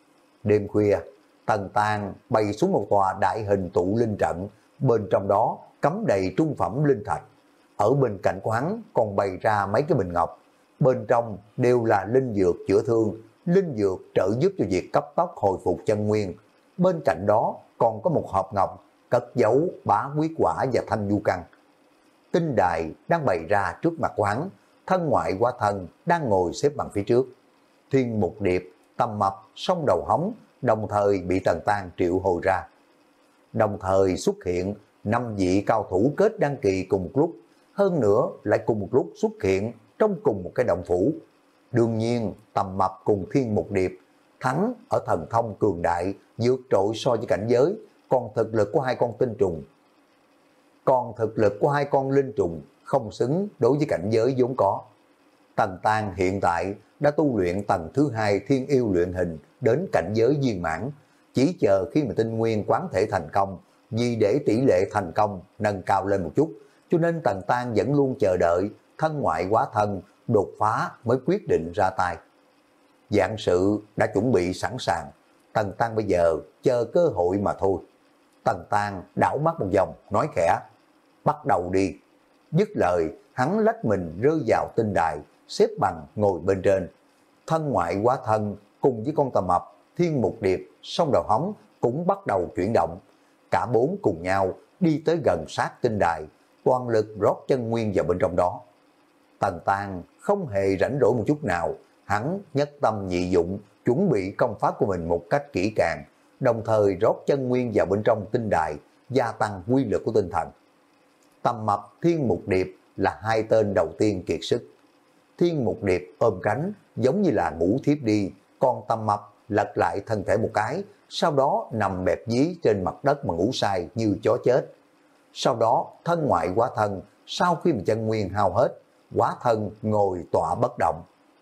đêm khuya, Tần Tăng bày xuống một tòa đại hình tụ linh trận, bên trong đó cắm đầy trung phẩm linh thạch. Ở bên cạnh của hắn còn bày ra mấy cái bình ngọc, bên trong đều là linh dược chữa thương, linh dược trợ giúp cho việc cấp tốc hồi phục chân nguyên. Bên cạnh đó còn có một hộp ngọc cất giấu bá quý quả và thanh du căn. Tinh đài đang bày ra trước mặt của hắn, thân ngoại hóa thân đang ngồi xếp bằng phía trước. Thiên Mục Điệp, Tầm Mập, Song Đầu Hống đồng thời bị Tần Tăng triệu hồi ra. Đồng thời xuất hiện năm vị cao thủ kết đan kỳ cùng một lúc, hơn nữa lại cùng một lúc xuất hiện trong cùng một cái động phủ. Đương nhiên, Tầm Mập cùng Thiên Mục Điệp thắng ở thần thông cường đại, vượt trội so với cảnh giới, còn thực lực của hai con tinh trùng. Còn thực lực của hai con linh trùng không xứng đối với cảnh giới vốn có. Tần Tăng hiện tại đã tu luyện tầng thứ hai thiên yêu luyện hình đến cảnh giới viên mãn, chỉ chờ khi mà tinh nguyên quán thể thành công, vì để tỷ lệ thành công nâng cao lên một chút, cho nên Tần Tăng vẫn luôn chờ đợi thân ngoại hóa thân đột phá mới quyết định ra tay. Vạn sự đã chuẩn bị sẵn sàng, Tần Tăng bây giờ chờ cơ hội mà thôi. Tần Tăng đảo mắt một vòng, nói khẽ: bắt đầu đi. Dứt lời, hắn lách mình rơi vào tinh đài, xếp bằng ngồi bên trên. Thân ngoại hóa thân cùng với con Tầm Mập, Thiên Mục Điệp, Song Đầu Hống cũng bắt đầu chuyển động. Cả bốn cùng nhau đi tới gần sát tinh đài, toàn lực rót chân nguyên vào bên trong đó. Tần Tang không hề rảnh rỗi một chút nào, hắn nhất tâm nhị dụng, chuẩn bị công pháp của mình một cách kỹ càng, đồng thời rót chân nguyên vào bên trong tinh đài, gia tăng quy lực của tinh thần. Tầm Mập, Thiên Mục Điệp là hai tên đầu tiên kiệt sức. Thiên Mục Điệp ôm cánh giống như là ngủ thiếp đi, còn Tầm Mập lật lại thân thể một cái, sau đó nằm bẹp dí trên mặt đất mà ngủ say như chó chết. Sau đó thân ngoại hóa thân, sau khi mà chân nguyên hao hết, hóa thân ngồi tọa bất động.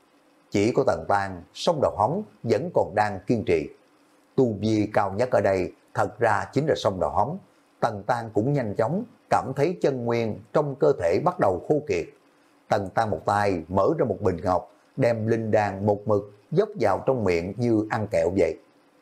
Chỉ có Tần Tang song đầu hóng vẫn còn đang kiên trì. Tu vi cao nhất ở đây thật ra chính là song đầu hóng. Tần Tang cũng nhanh chóng cảm thấy chân nguyên trong cơ thể bắt đầu khô kiệt. Tần Tang một tay mở ra một bình ngọc, đem linh đan một mực dốc vào trong miệng như ăn kẹo vậy.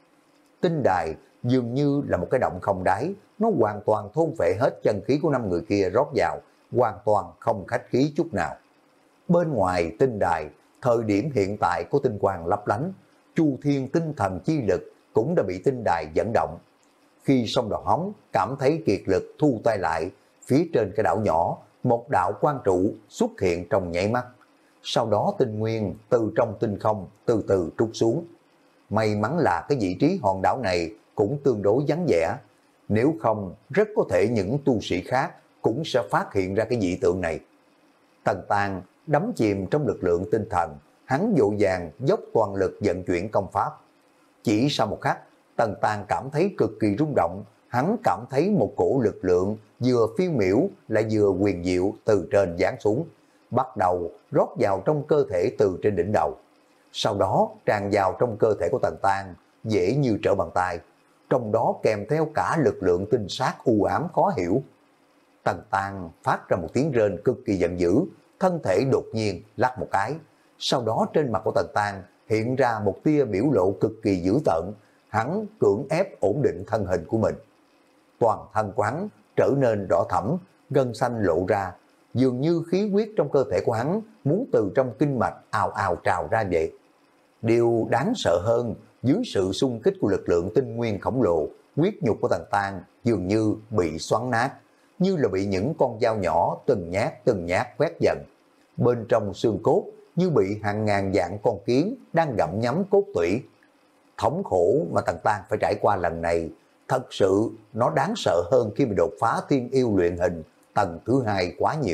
Tinh đài dường như là một cái động không đáy, nó hoàn toàn thôn phệ hết chân khí của năm người kia rót vào, hoàn toàn không khách khí chút nào. Bên ngoài tinh đài, thời điểm hiện tại có tinh quang lấp lánh, chu thiên tinh thần chi lực cũng đã bị tinh đài dẫn động. Khi song đầu hóng cảm thấy kiệt lực thu tay lại, phía trên cái đảo nhỏ, một đạo quang trụ xuất hiện trong nháy mắt. Sau đó tinh nguyên từ trong tinh không từ từ trút xuống. May mắn là cái vị trí hòn đảo này cũng tương đối vắng vẻ, nếu không rất có thể những tu sĩ khác cũng sẽ phát hiện ra cái dị tượng này. Tần Tang đắm chìm trong lực lượng tinh thần, hắn vội vàng dốc toàn lực vận chuyển công pháp. Chỉ sau một khắc, Tần Tang cảm thấy cực kỳ rung động, hắn cảm thấy một cổ lực lượng vừa phiêu miểu lại vừa quyền diệu từ trên giáng xuống, bắt đầu rót vào trong cơ thể từ trên đỉnh đầu. Sau đó tràn vào trong cơ thể của Tần Tang, dễ như trở bàn tay, trong đó kèm theo cả lực lượng tinh sát u ám khó hiểu. Tần Tang phát ra một tiếng rên cực kỳ giận dữ, thân thể đột nhiên lắc một cái, sau đó trên mặt của Tần Tang hiện ra một tia biểu lộ cực kỳ dữ tợn, hắn cưỡng ép ổn định thân hình của mình. Toàn thân của hắn trở nên đỏ thẫm, gân xanh lộ ra, dường như khí huyết trong cơ thể của hắn muốn từ trong kinh mạch ào ào trào ra vậy. Điều đáng sợ hơn, dưới sự xung kích của lực lượng tinh nguyên khổng lồ, huyết nhục của Tần Tang dường như bị xoắn nát, như là bị những con dao nhỏ từng nhát từng nhát quét dần. Bên trong xương cốt như bị hàng ngàn vạn con kiến đang gặm nhấm cốt tủy. Thống khổ mà Tần Tang phải trải qua lần này, thật sự nó đáng sợ hơn khi mà đột phá thiên yêu luyện hình tầng thứ hai quá nhiều.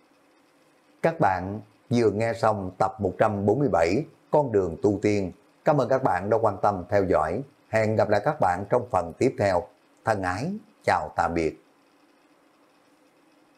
Các bạn vừa nghe xong tập một trăm bốn mươi bảy Con đường tu tiên. Cảm ơn các bạn đã quan tâm theo dõi. Hẹn gặp lại các bạn trong phần tiếp theo. Thân ái, chào tạm biệt.